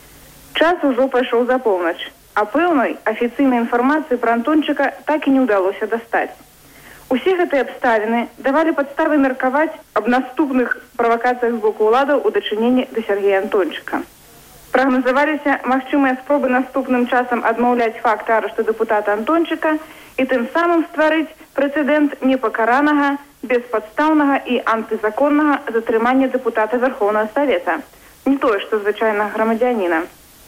Час ужо пайшоў за поўнач, а пэўнай афіцыйнай інфармацыі пра Антончыка так і не ўдалося дастаць. Усе гэтыя абставіны давалі падставы меркаваць аб наступных правакацыях з боку ўладаў у дачыненні да Сергея Антончыка. Прагназаваліся магчымыя спробы наступным часам адмаўляць факт арышту дэпутата Антончыка і тым самым стварыць прэцэдэнт непакаранага, беспадстаўнага і антызаконнага затрымання дэпутата Вярхоўнага Савета, не тое, што звычайнага грамадзяніна.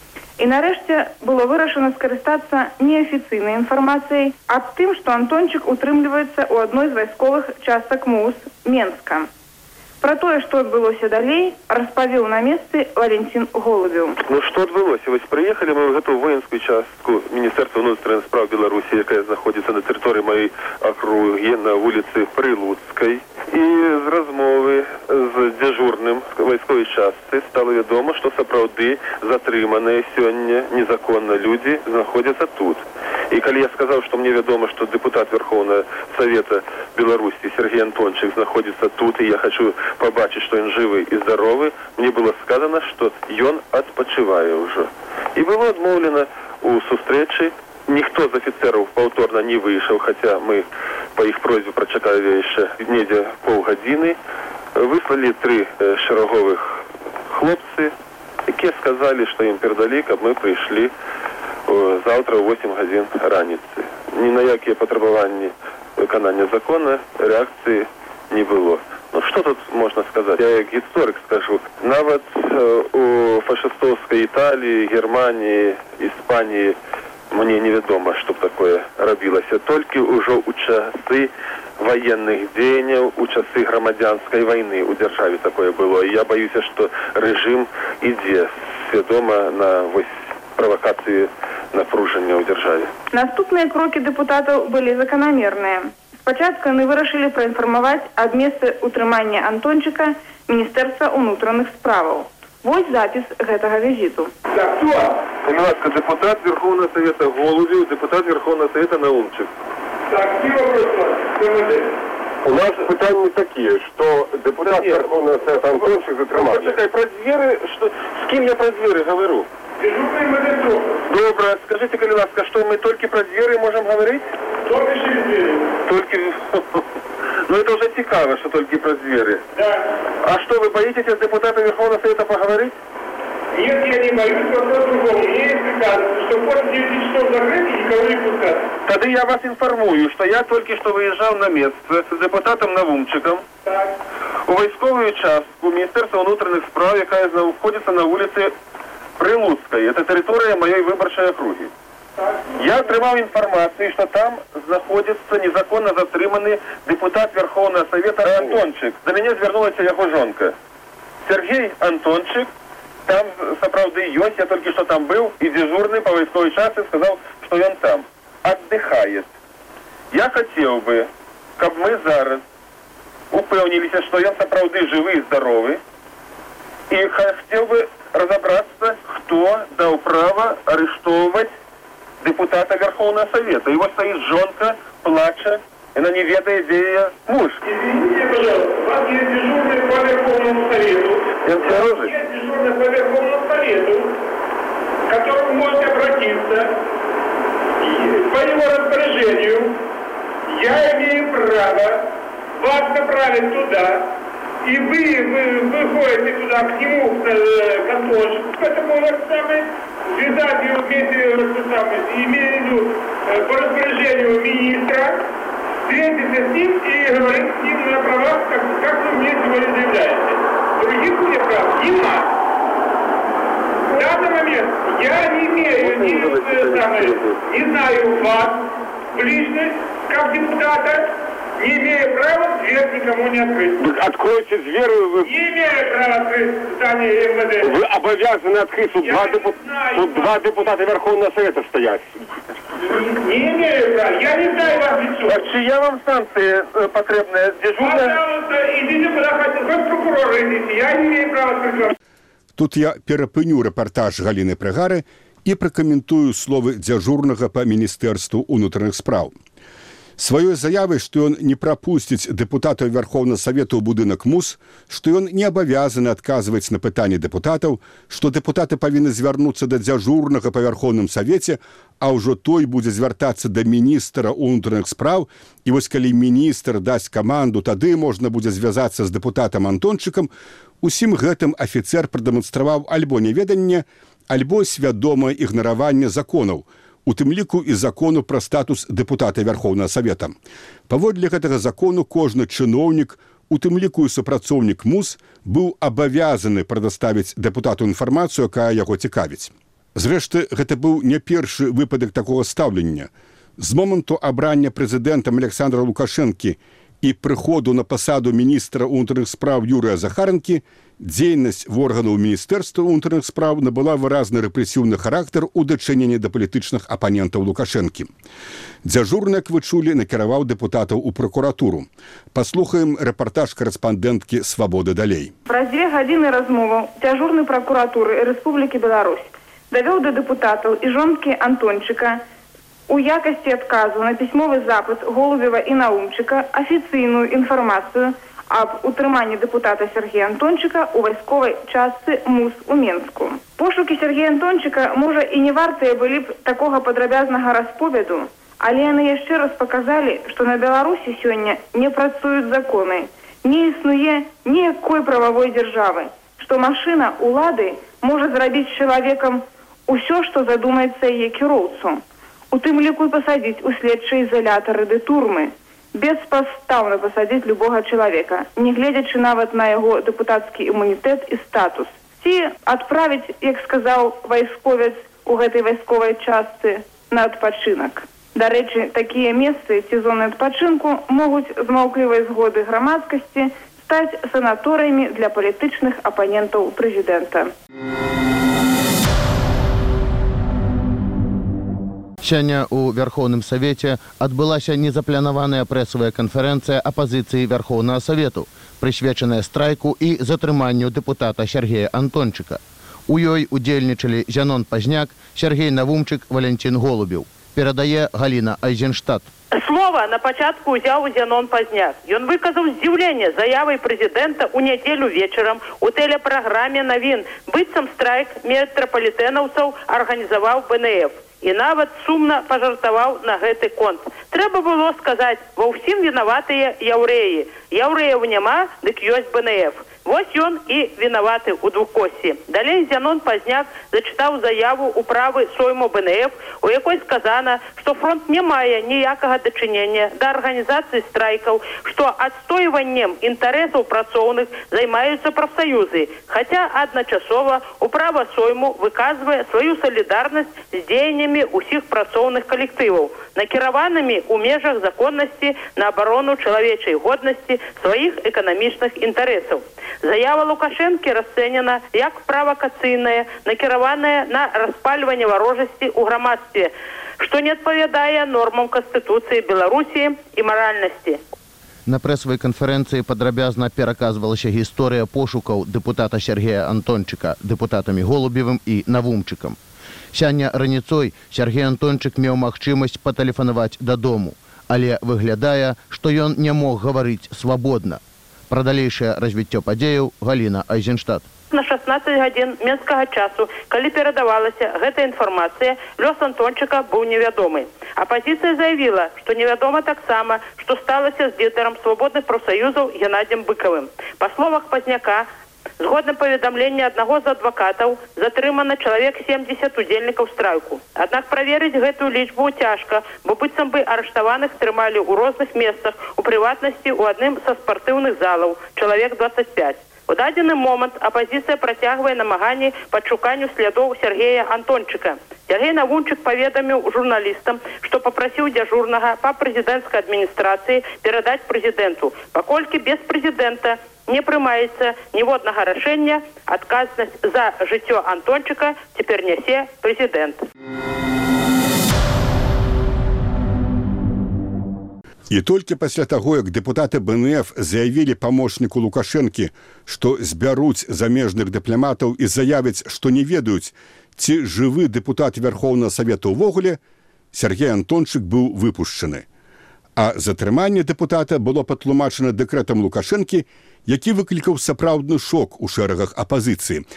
І нарэшце было вырашана скарыстацца неафіцыйнай інфармацыяй аб тым, што Антончык утрымліваецца ў адной з вайсковых частак МУС Менска. Пра тое, што адбылося далей, распавіў на месцы Валянцін Голубеў. Ну што адбылося? Вось прыехалі мы ў гэтую воінскую частку Міністэрства ўнутраных спраў Беларусі, якая знаходзіцца на тэрыторыі маёй акругі на вуліцы Прылуцкай. І з размовы з дзяжурным вайсковай частцы стала вядома, што сапраўды затрыманыя сёння незаконна людзі знаходзяцца тут. І калі я сказаў, што мне вядома, што дэпутат Вярхоўнага Савета Беларусі Сергей Антончык знаходзіцца тут, і я хачу пабачыць, што ён жывы і здаровы, мне было сказана, што ён адпачывае ўжо. І было адмоўлена ў сустрэчы. Ніхто з афіцэраў паўторна не выйшаў, хаця мы па іх просьбе прачакалі яшчэ недзе паўгадзіны. Выслалі 3 шараговых хлопцы, якія сказалі, што ім перадалі, каб мы прыйшлі заўтра ў 8 гадзін раніцы. Ні на якія патрабаванні выканання закона рэакцыі не было. Ну, што тут можна сказаць? Я як гісторык скажу. Нават у фашыстоўскай Італіі, Германіі, Іспаніі мне невядома, што б такое рабілася. Толькі ўжо ў часы военных дзеянняў, у часы грамадзянскай вайны ў дзяржаве такое было. І я баюся, што рэжым ідзе свядома на вось правакацыі напружання ў дзяржаве. Наступныя крокі дэпутатаў былі заканамерныя. Спачатку яны вырашылі праінфармаваць аб месцы ўтрымання Антончыка Міністэрства ўнутраных справаў. Вось запіс гэтага візіту. Так, кто? Кандидатка депутат Верховного Совета Голубев, депутат Верховного Совета Наумчик. Так, какие вопросы у вас? У нас питання такі, що депутат Верховного Совета Антончик затримали. Почекай, про двери, що, з ким я про двери говорю? Дежурный МДСО. Добре, скажите, будь ласка, що ми тільки про двери можемо говорити? Только через двери. Тільки... Ну, это уже цікаво, что только про двери. Да. А что, вы боитесь с депутатом Верховного Совета поговорить? Нет, я не боюсь, вопрос другого. Мне есть приказ, что после 9 часов закрыть и никого не пускать. Тогда я вас информую, что я только что выезжал на место с депутатом Навумчиком у військовую частку Министерства внутренних справ, яка находится на улице Прилуцкой. Это территория моей выборчей округи. Я отримав інформацію, що там знаходиться незаконно затриманий депутат Верховного Совета Антончик. До мене звернулася його жонка. Сергій Антончик, там, справді, є, я тільки що там був, і дежурний по військовій частині сказав, що він там віддихає. Я хотів би, щоб ми зараз упевнилися, що він справді живий і здоровий, і хотів би розібратися, хто дав право арештовувати депутата Верховного Совета. Его стоит жонка, плача, она не ведает, где ее муж. Извините, пожалуйста, у вас есть дежурный по Верховному Совету. Есть дежурный по Верховному Совету, к которому можете обратиться. И по его распоряжению я имею право вас направить туда, и вы выходите туда к нему, к Антончику, к этому самому, связать его вместе, имея в виду по распоряжению министра, встретиться с ним и говорить с ним на правах, как вы мне сегодня заявляете. Других мне прав нема. В данный момент я не имею не знаю вас в личность, как депутата, не имею права дверь никому не открыть. Откройте дверь, вы... Не имею права открыть здание МВД. Вы обязаны открыть, тут два депутата Верховного Совета стоят. Не имею права, я не знаю вас лицо. А чья вам станция потребная? Дежурная? Пожалуйста, идите куда хотите, хоть прокурора идите, я не имею права открыть вам. Тут я перапыню рэпартаж Галіны Прыгары і пракаментую словы дзяжурнага па Міністэрству ўнутраных спраў. Сваёй заявай, што ён не прапусціць дэпутатаў Верховнага Савету ў будынак МУС, што ён не абавязаны адказваць на пытанні дэпутатаў, што дэпутаты павінны звярнуцца да дзяжурнага па Верховным Савеце, а ўжо той будзе звяртацца да міністра ўнутраных спраў, і вось калі міністр дасць каманду, тады можна будзе звязацца з дэпутатам Антончыкам. Усім гэтым афіцэр прадэманстраваў альбо неведанне, альбо свядомае ігнараванне законаў, у тым ліку і закону пра статус дэпутата Верховнага Савета. Паводле гэтага закону кожны чыноўнік, у тым ліку і супрацоўнік МУС, быў абавязаны прадаставіць дэпутату інфармацыю, якая яго цікавіць. Зрэшты, гэта быў не першы выпадак такога стаўлення. З моманту абрання прэзідэнтам Александра Лукашэнкі і прыходу на пасаду міністра ўнутраных спраў Юрыя Захаранкі, дзейнасць органаў Міністэрства ўнутраных спраў набыла выразны рэпрэсіўны характар у дачыненні да палітычных апанентаў Лукашэнкі. Дзяжурны, як вы чулі, накіраваў дэпутатаў у пракуратуру. Паслухаем рэпартаж карэспандэнткі «Свабоды» далей. Праз 2 гадзіны размоваў дзяжурны пракуратуры Рэспублікі Беларусь давёў да дэпутатаў і жонкі Антончыка у якасці адказу на пісьмовы запыт Голубева і Наумчыка афіцыйную інфармацыю аб утрыманні дэпутата Сергея Антончыка у вайсковай частцы МУС у Менску. Пошукі Сергея Антончыка, можа, і не вартыя былі б такога падрабязнага расповеду, але яны яшчэ раз паказалі, што на Беларусі сёння не працуюць законы, не існуе ніякой прававой дзяржавы, што машына улады можа зрабіць з чалавекам усё, што задумаецца яе кіроўцу. У тым ліку і пасадзіць у следчыя ізалятары ды турмы, беспастаўна пасадзіць любога чалавека, не гледзячы нават на яго дэпутацкі імунітэт і статус. Ці адправіць, як сказаў вайсковец у гэтай вайсковай частцы, на адпачынак. Дарэчы, такія месцы ці зоны адпачынку могуць з маўклівай згоды грамадскасці стаць санаторыямі для палітычных апанентаў прэзідэнта. Сёння у Верховным Совете адбылася незапланаваная прэсавая канферэнцыя апазіцыі Верховнага Совету, прысвечаная страйку і затрыманню дэпутата Сергея Антончыка. У ёй удзельнічалі Зянон Пазняк, Сергей Навумчык, Валянцін Голубеў. Перадае Галіна Айзенштадт. Слова на пачатку ўзяў Зянон Пазняк. Ён выказаў здзіўленне заявай прэзідэнта ў нядзелю вечарам у тэлепраграме «Навін». Быццам страйк метрапалітэнаўцаў арганізаваў БНФ. І нават сумна пажартаваў на гэты конт. Трэба было сказаць, ва ўсім вінаватыя яўрэі. Яўрэяў няма, дык ёсць БНФ. Вось ён і вінаваты ў двухкоссі. Далей Зянон Пазняк зачытаў заяву управы Сойму БНФ, у якой сказана, што фронт не мае ніякага дачынення да арганізацыі страйкаў, што адстойваннем інтарэсаў працоўных займаюцца прафсаюзы, хаця адначасова управа Сойму выказвае сваю салідарнасць з дзеяннямі ўсіх працоўных калектываў, накіраванымі ў межах законнасці на абарону чалавечай годнасці сваіх эканамічных інтарэсаў. Заява Лукашэнкі расцэнена як правакацыйная, накіраваная на распальванне варожасці ў грамадстве, што не адпавядае нормам Канстытуцыі Беларусі і маральнасці. На прэсавай канферэнцыі падрабязна пераказвалася гісторыя пошукаў дэпутата Сергея Антончыка дэпутатамі Голубевым і Навумчыкам. Сёння раніцой Сергей Антончык меў магчымасць патэлефанаваць дадому, але выглядае, што ён не мог гаварыць свабодна. Пра далейшае развіццё падзеяў Галіна Айзенштадт. На 16 гадзін менскага часу, калі перадавалася гэта інфармацыя, лёс Антончыка быў невядомы. Апазіцыя заявіла, што невядома таксама, што сталася з лідарам свабодных прафсаюзаў Геннадзем Быкавым. Па словах Пазняка, згодна паведамлення аднаго з адвакатаў, затрымана чалавек 70 удзельнікаў страйку. Аднак праверыць гэтую лічбу цяжка, бо быццам бы арыштаваных трымалі ў розных месцах, у прыватнасці ў адным са спартыўных залаў, чалавек 25. У дадзены момант апазіцыя працягвае намаганні па шуканню слядоў Сергея Антончыка. Сергей Навумчык паведаміў журналістам, што папрасіў дзяжурнага па прэзідэнцкай адміністрацыі перадаць прэзідэнту. Паколькі без прэзідэнта не прымаецца ніводнага рашэння, адказнасць за жыццё Антончыка цяпер нясе прэзідэнт. І толькі пасля таго, як дэпутаты БНФ заявілі памочніку Лукашэнкі, што збяруць замежных дыпламатаў і заявяць, што не ведаюць, ці жывы дэпутат Верховнага Савета ўвогуле, Сергей Антончык быў выпушчаны. А затрыманне дэпутата было патлумачана дэкрэтам Лукашэнкі, які выклікаў сапраўдны шок у шэрагах апазіцыі.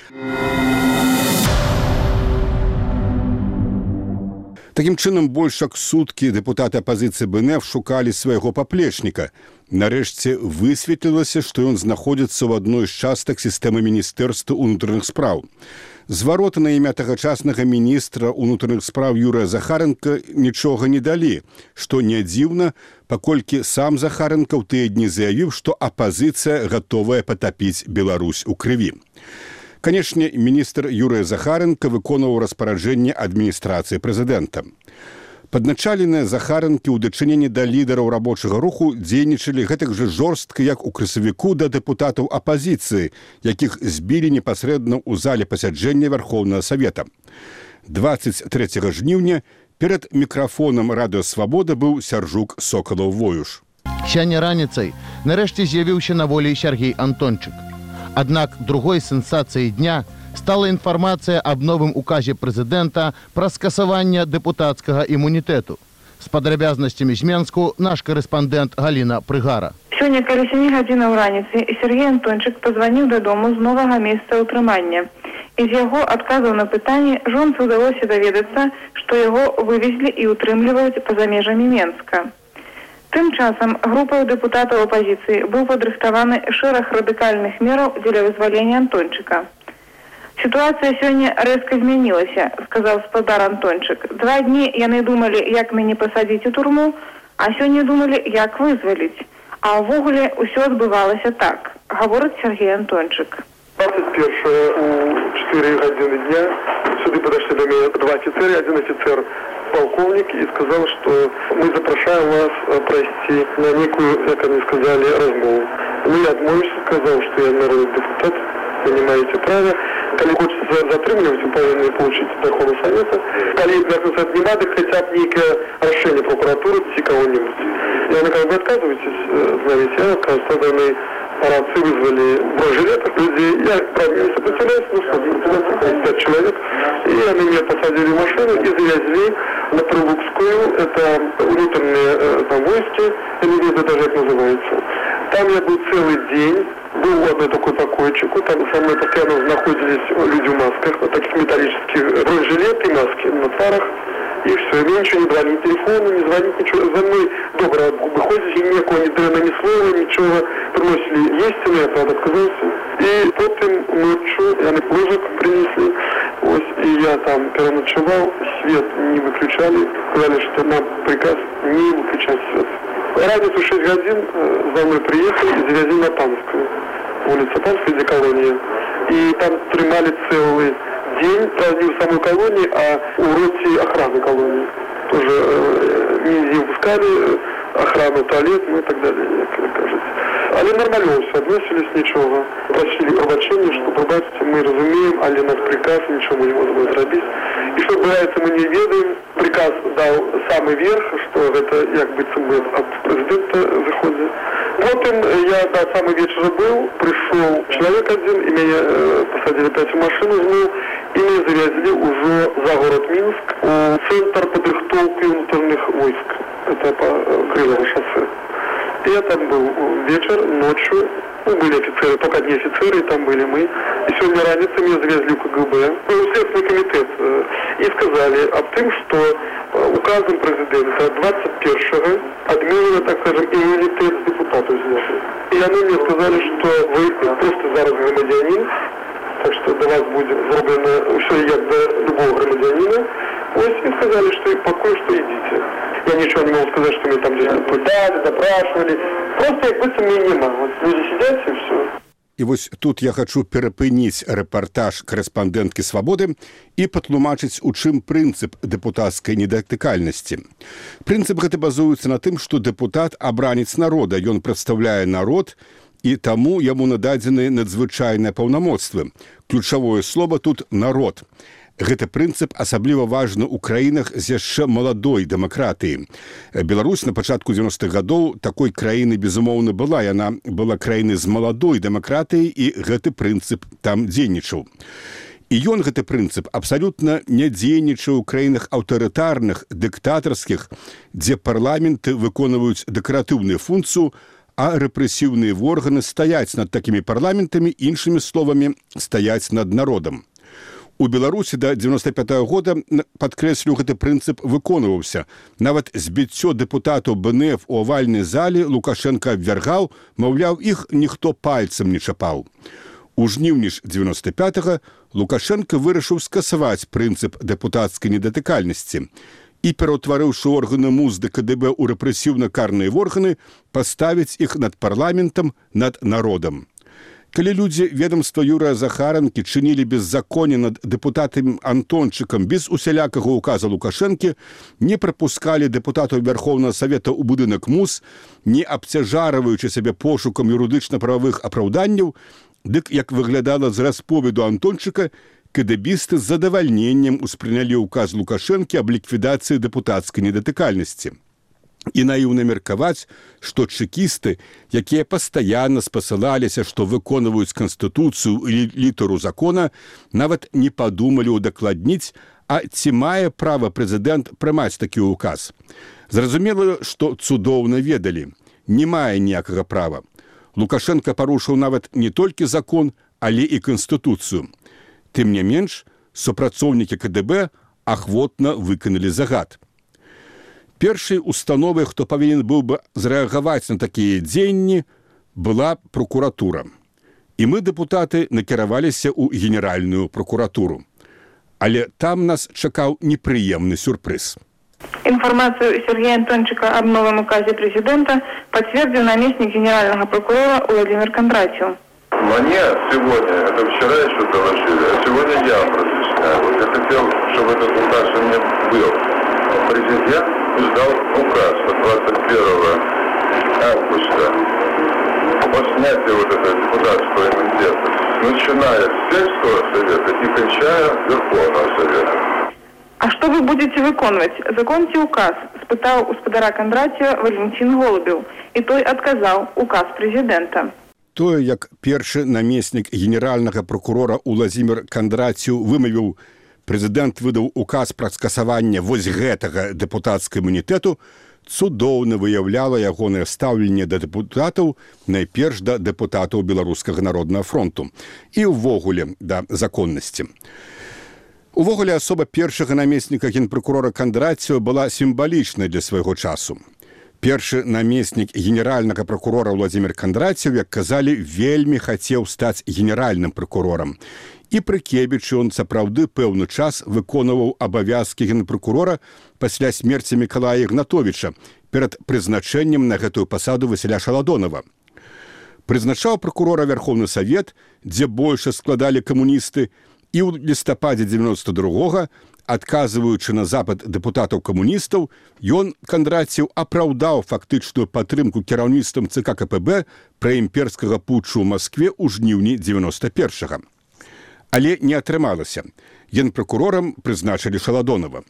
Такім чынам, больш як суткі дэпутаты апазіцыі БНФ шукалі свайго паплечніка. Нарэшце высветлілася, што ён знаходзіцца ў адной з частак сістэмы Міністэрства ўнутраных спраў. Звароты на імя тагачаснага міністра ўнутраных спраў Юрыя Захаренка нічога не далі, што не дзіўна, паколькі сам Захаренка ў тыя дні заявіў, што апазіцыя гатовая патапіць Беларусь у крыві. Канешне, міністр Юрыя Захаренка выконваў распараджэнне адміністрацыі прэзідэнта. Падначаленыя Захаренкі ў дачыненні да лідараў рабочага руху дзейнічалі гэтак жа жорстка, як у красавіку да дэпутатаў апазіцыі, якіх збілі непасрэдна ў зале пасяджэння Верховнага Савета. 23 жніўня перад мікрафонам Радыё Свабода быў Сяржук Сокалаў-Воюш. Сёння раніцай нарэшце з'явіўся на волі Сергей Антончык. Аднак другой сенсацыяй дня стала інфармацыя аб новым указе прэзідэнта пра скасаванне дэпутацкага імунітэту. З падрабязнасцямі з Менску наш корэспандэнт Галіна Прыгара. Сёння каля 7 гадзінаў раніцы Сергей Антончык пазваніў дадому з новага месца ўтрымання. І з яго адказаў на пытанні жонцы ўдалося даведацца, што яго вывезлі і ўтрымліваюць па-за межамі Менска. Тым часам групай дэпутатаў апазіцыі быў падрыхтаваны шэраг радыкальных мераў дзеля вызвалення Антончыка. Сітуацыя сёння рэзка змянілася, сказаў спадар Антончык. 2 дні яны думалі, як мяне пасадзіць у турму, а сёння думалі, як вызваліць. А ўвогуле ўсё адбывалася так, гаворыць Сергей Антончык. 21 у 4 гадзіны дня сюды подошли до меня 2 офицера, один офицер полковник, и сказал, что мы запрашаем вас провести на некую, как они сказали, размову. Мы отмовились, сказал, что я народный депутат, вы не имеете права. Калі хочется затрымліваць, вы павінны получить Верховный Совета. Калі Верховный Совет не надо, хотя бы некое решение прокуратуры ці кого-нибудь. И они как бы отказываетесь, знаете, я отказываюсь, тогда мы парадцы вызвали в бронежилетах людей. Я, правда, не сопротивляюсь, но что, 5 человек. И они меня посадили в машину и завезли на Прилукскую. Это внутренние там войски, я не знаю даже, как называется. Там я был целый день. Был в одной такой покойчику, там со мной постоянно находились люди в масках, вот таких металлических бронежилеты и маски на фарах. И все, и мне ничего не брали, ни телефона, не звонить, ничего. За мной добро выходите, никакого ни дрена, ни слова, ничего. Приносили есть, но я, правда, отказался. И потом ночью они ложек принесли, вот, и я там переночевал, свет не выключали, сказали, что нам приказ не выключать свет. Разницу 6 годин за мной приехали и завезли на Панскую. Улица Панская, где колония. И там тримали целый день, правда, не в самой колонии, а у роте охраны колонии. Тоже не выпускали охрану, туалет, ну и так далее, как кажется. Але нормально все, относились, ничего. Просили пробачения, что пробачьте, мы разумеем, але наш приказ, ничего мы не можем сделать. И что бывает, мы не ведаем, приказ дал самый верх, что это, как бы, от президента заходит. Потом я до самого вечера был, пришел человек один, и меня посадили опять в машину, и меня завезли уже за город Минск, в центр подрыхтовки внутренних войск. Это по Крылову шоссе. И я там был вечер, ночью, ну, были офицеры, только одни офицеры, и там были мы. И сегодня раницей меня завезли в КГБ, в Следственный комитет, и сказали об том, что указом президента 21-го отменено, так скажем, иммунитет депутатов взяли. И они мне сказали, что вы просто зараз громадянин, так что до вас будет сделано все як до любого громадянина. Вот, и сказали, что покой, что идите. Я ничего не могу сказать, что меня там здесь пытали, допрашивали. Просто как будто меня нема. Вот люди сидят и все. І вось тут я хачу перапыніць рэпартаж корэспандэнткі «Свабоды» і патлумачыць, у чым прынцып дэпутацкай недатыкальнасці. Прынцып гэты базуецца на тым, што дэпутат абранец народа, ён прадстаўляе народ, і таму яму нададзены надзвычайныя паўнамоцтвы. Ключавое слова тут «народ». Гэты прынцып асабліва важны ў краінах з яшчэ маладой дэмакратыі. Беларусь на пачатку 90-х гадоў такой краіны, безумоўна, была. Яна была краінай з маладой дэмакратыяй, і гэты прынцып там дзейнічаў. І ён, гэты прынцып, абсалютна не дзейнічаў у краінах аўтарытарных, дыктатарскіх, дзе парламенты выконваюць дэкаратыўную функцыю, а рэпрэсіўныя органы стаяць над такімі парламентамі, іншымі словамі, стаяць над народам. У Беларусі да 95-го года, падкрэслю, гэты прынцып выконваўся. Нават збіццё дэпутатаў БНФ у авальнай зале Лукашенко абвяргаў, маўляў, іх ніхто пальцам не чапаў. У жніўні ж 95-го Лукашенко вырашыў скасаваць прынцып дэпутацкай недатыкальнасці і, пераўтварыўшы органы МУЗ ды КДБ ў рэпрэсіўна-карныя органы, паставіць іх над парламентам, над народам. Калі людзі ведомства Юрыя Захаранкі чынілі беззаконне над дэпутатам Антончыкам без усялякага указа Лукашэнкі, не прапускалі дэпутатаў Верховнага Савета ў будынак МУЗ, не абцяжарваючы сябе пошукам юрыдычна-прававых апраўданняў, дык, як выглядала з расповеду Антончыка, кэдэбісты з задавальненнем успрынялі ўказ Лукашэнкі аб ліквідацыі дэпутацкай недатыкальнасці. І наіўна меркаваць, што чэкісты, якія пастаянна спасылаліся, што выконваюць канстытуцыю і літару закона, нават не падумалі ўдакладніць, а ці мае права прэзідэнт прымаць такі ўказ. Зразумела, што цудоўна ведалі, не мае ніякага права. Лукашенко парушыў нават не толькі закон, але і канстытуцыю. Тым не менш, супрацоўнікі КДБ ахвотна выканалі загад. Першай установай, хто павінен быў бы зрэагаваць на такія дзеянні, была прокуратура. І мы, дэпутаты, накіраваліся ў генеральную прокуратуру. Але там нас чакаў непрыемны сюрпрыз. Информацию Сергея Антончика об новом указе президента подтвердил наместник генерального прокурора Владимир Кондратьев. Мне сегодня, это вчера еще доложили, а сегодня я вам разъясняю. Вот я хотел, чтобы этот указ у меня был. Президент издал указ от 21 августа о снятии вот этого депутатского иммунитета. Ну, с начиная с Сельского совета и кончая Верховного совета. А что вы будете выконывать? Законьте указ, спытал у спадара Кондратия Валентин Голубев, и той отказал указ президента. Тое, як першы намеснік генеральнага прокурора Уладзімір Кандраціў вымавіў, прэзідэнт выдаў указ пра скасаванне вось гэтага дэпутацкага імунітэту, цудоўна выяўляла ягонае стаўленне да дэпутатаў, найперш да дэпутатаў Беларускага народнага фронту і ўвогуле да законнасці. Увогуле асоба першага намесніка генпракурора Кандраціва была сімвалічнай для свайго часу. Першы намеснік генеральнага прокурора Уладзімір Кандраціў, як казалі, вельмі хацеў стаць генеральным прокурорам. І пры Кебічы ён сапраўды пэўны час выконваў абавязкі генпракурора пасля смерці Мікалая Ігнатовіча перад прызначэннем на гэтую пасаду Васіля Шаладонова. Прызначаў прокурора Верховны Савет, дзе большасць складалі камуністы, і ў лістападзе 92-го, адказваючы на запад дэпутатаў-камуністаў, ён, Кандраціў, апраўдаў фактычную падтрымку кіраўніцтвам ЦК КПБ праімперскага путчу ў Маскве ў жніўні 91-го. Але не атрымалася. Генпракурорам прызначылі Шаладонова.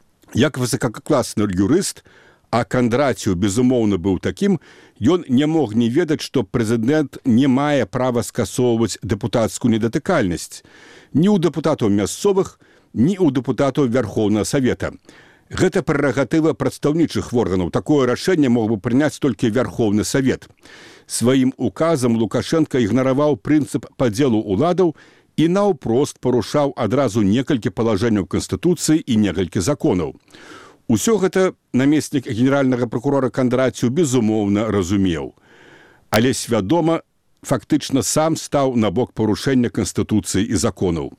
Як высокакласны юрыст, а Кандраціў, безумоўна, быў такім, ён не мог не ведаць, што прэзідэнт не мае права скасоўваць дэпутацкую недатыкальнасць ні ў дэпутатаў мясцовых, ні ў дэпутатаў Верховнага Савета. Гэта прэрагатыва прадстаўнічых органаў. Такое рашэнне мог бы прыняць толькі Верховны Савет. Сваім указам Лукашенко ігнараваў прынцып падзелу ўладаў і наўпрост парушаў адразу некалькі палажэнняў Канстытуцыі і некалькі законаў. Усё гэта намеснік генеральнага прокурора Кандраціў безумоўна разумеў. Але свядома фактычна сам стаў на бок парушэння Канстытуцыі і законаў.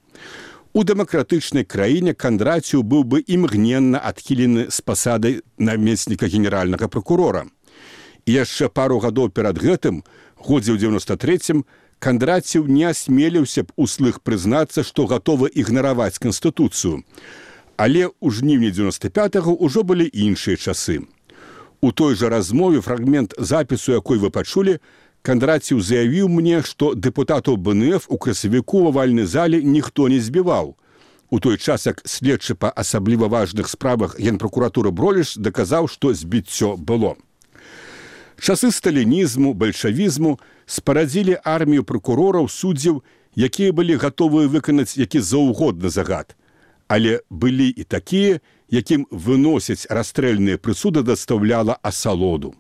У дэмакратычнай краіне Кандраціў быў бы імгненна адхілены з пасады намесніка генеральнага прокурора. І яшчэ пару гадоў перад гэтым, годзе ў 93-м, Кандраціў не асмеліўся б услых прызнацца, што гатовы ігнараваць Канстытуцыю. Але ў жніўні 95-го ўжо былі іншыя часы. У той жа размове, фрагмент запісу, якой вы пачулі, Кандраціў заявіў мне, што дэпутатаў БНФ у красавіку ў авальнай зале ніхто не збіваў. У той час, як следчы па асабліва важных справах генпракуратуры Броліш даказаў, што збіццё было. Часы сталінізму, бальшавізму спарадзілі армію прокурораў, суддзяў, якія былі гатовыя выканаць які заўгодна загад. Але былі і такія, якім выносяць расстрэльныя прысуды дастаўляла асалоду.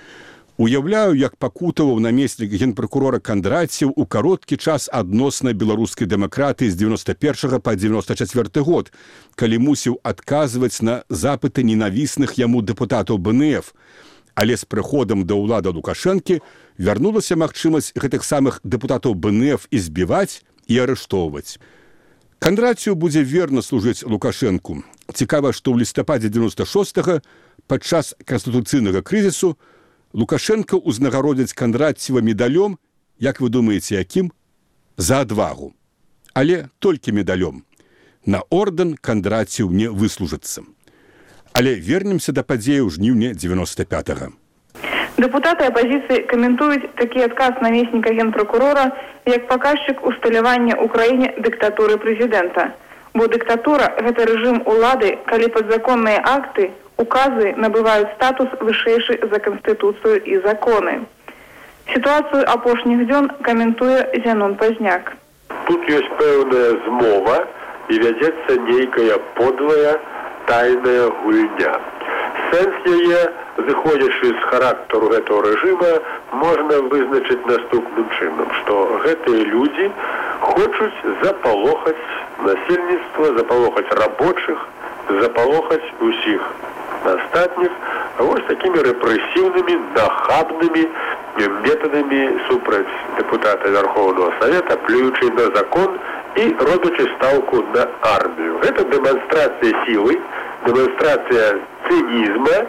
Уяўляю, як пакутаваў намеснік генпракурора Кандраціў у кароткі час адноснай беларускай дэмакратыі з 91 па 94 год, калі мусіў адказваць на запыты ненавісных яму дэпутатаў БНФ. Але з прыходам да ўлады Лукашэнкі вярнулася магчымасць гэтых самых дэпутатаў БНФ і збіваць і арыштоўваць. Кандраціў будзе верна служыць Лукашэнку. Цікава, што ў лістападзе 96-го, падчас канстытуцыйнага крызісу, Лукашенко узнагародзіць Кандраціва медалём, як вы думаеце, якім? За адвагу. Але толькі медалём. На ордэн Кандраціў не выслужыцца. Але вернемся да падзеяў жніўня 95-го. Дэпутаты апазіцыі каментуюць такі адказ намесніка генпракурора як паказчык усталявання ў краіне дыктатуры прэзідэнта. Бо дыктатура – гэта рэжым улады, калі падзаконныя акты, указы набываюць статус вышэйшы за Канстытуцыю і законы. Сітуацыю апошніх дзён каментуе Зянон Пазняк. Тут ёсць пэўная змова і вядзецца нейкая подлая тайная гульня. Сэнс яе, зыходзячы з характару гэтага рэжыма, можна вызначыць наступным чынам, што гэтыя людзі хочуць запалохаць насельніцтва, запалохаць рабочых, запалохаць усіх астатніх вось такімі рэпрэсіўнымі, нахабнымі метадамі супраць дэпутата Верховного Савета, плюючы на закон і робячы стаўку на армію. Гэта дэманстрацыя сілы, дэманстрацыя цынізма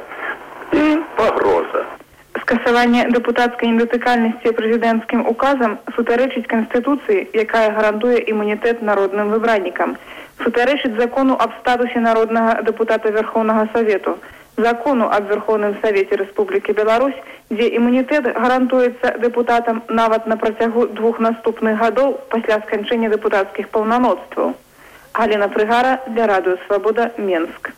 і пагроза. Скасаванне дэпутацкай недатыкальнасці прэзідэнцкім указам сутарэчыць Канстытуцыі, якая гарантуе імунітэт народным выбраннікам, сутарэчыць закону аб статусе народнага дэпутата Верховнага Савету, закону аб Верховным Савеце Рэспублікі Беларусь, дзе імунітэт гарантуецца дэпутатам нават на працягу 2 наступных гадоў пасля сканчэння дэпутацкіх паўнамоцтваў. Галіна Прыгара для Радыё Свабода, Менск.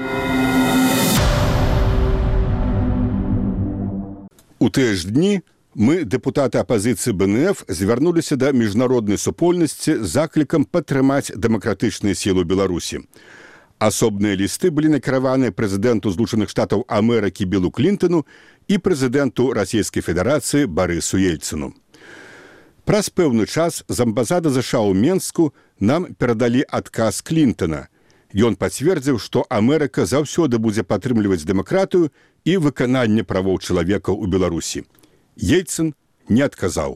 У тыя ж дні мы, дэпутаты апазіцыі БНФ, звярнуліся да міжнароднай супольнасці з заклікам падтрымаць дэмакратычныя сілы Беларусі. Асобныя лісты былі накіраваны прэзідэнту Злучаных Штатаў Амерыкі Білу Клінтону і прэзідэнту Расійскай Федэрацыі Барысу Ельцыну. Праз пэўны час з амбасады ЗША ў Менску нам перадалі адказ Клінтона. Ён пацвердзіў, што Амерыка заўсёды будзе падтрымліваць дэмакратыю і выкананне правоў чалавека ў Беларусі. Ельцын не адказаў.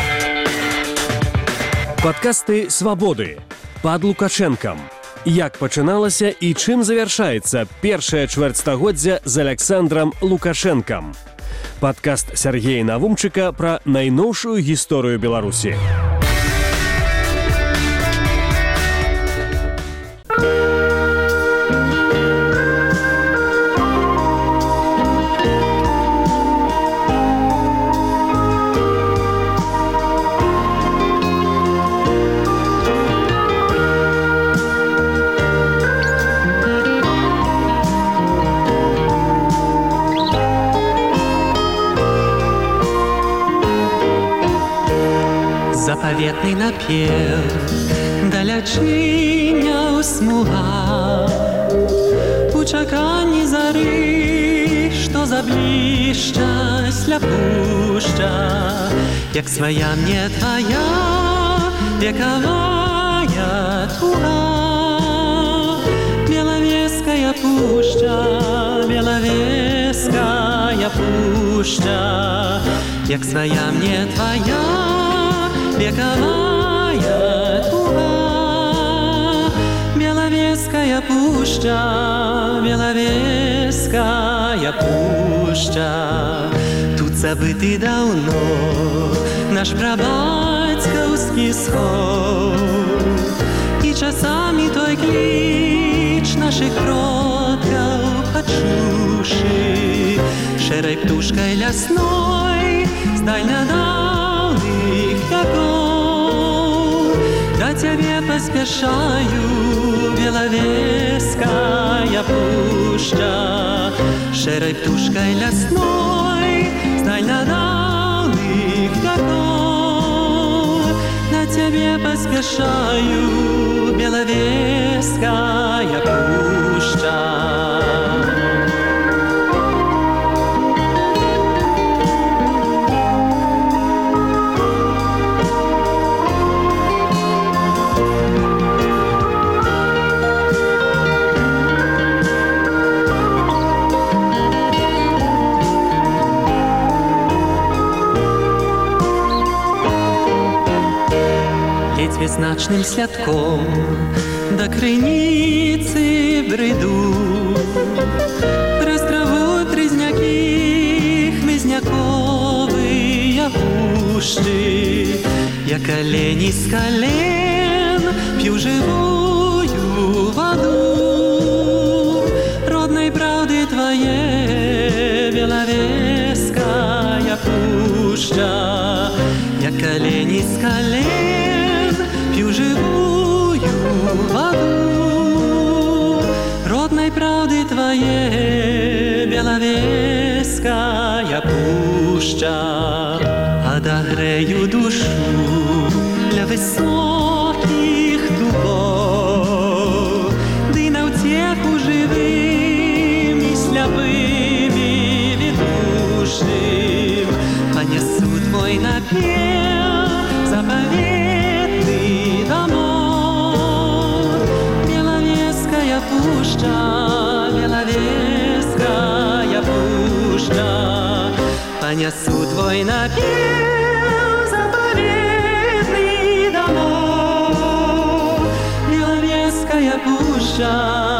Падкасты «Свабоды» пад Лукашэнкам. Як пачыналася і чым завяршаецца першае чвэрцьстагоддзя з Аляксандрам Лукашэнкам. Падкаст Сяргея Навумчыка пра найноўшую гісторыю Беларусі. Заповедный напев далечиня усмуга у чаканні зары, што заблішча сляпушча, як свая мне твоя вековая туга. Беловеская пушча, Беловеская пушча, як своя мне твоя вековая туга. Беловеская пушча, Беловеская пушча, тут забытый давно наш прабацькаўскі сход, і часамі той кліч наших продкаў пачушы, шэрай птушкай лясной з дальнядаўных вякоў. Да цябе паспяшаю, Беловеская пушча, шэрай птушкай лясной з дальнядаўных вякоў. Да цябе паспяшаю, Беловеская пушча. Значным святком до крыніцы бреду, праз траву трызнякі хмызняковыя пушчы. Я колени з колен п'ю живую воду родной правды твоей, Беловеская пушча. Я колени з колен пью живую воду родной правды твоей, Беловеская пушча. Отогрею душу для высоких дубов, ды на утеху живым и слепым и ведушим понесу твой напев заповедный домой. Беловеская пушча, Беловеская пушча, понесу твой напев заповедный домой. Беловеская пушча,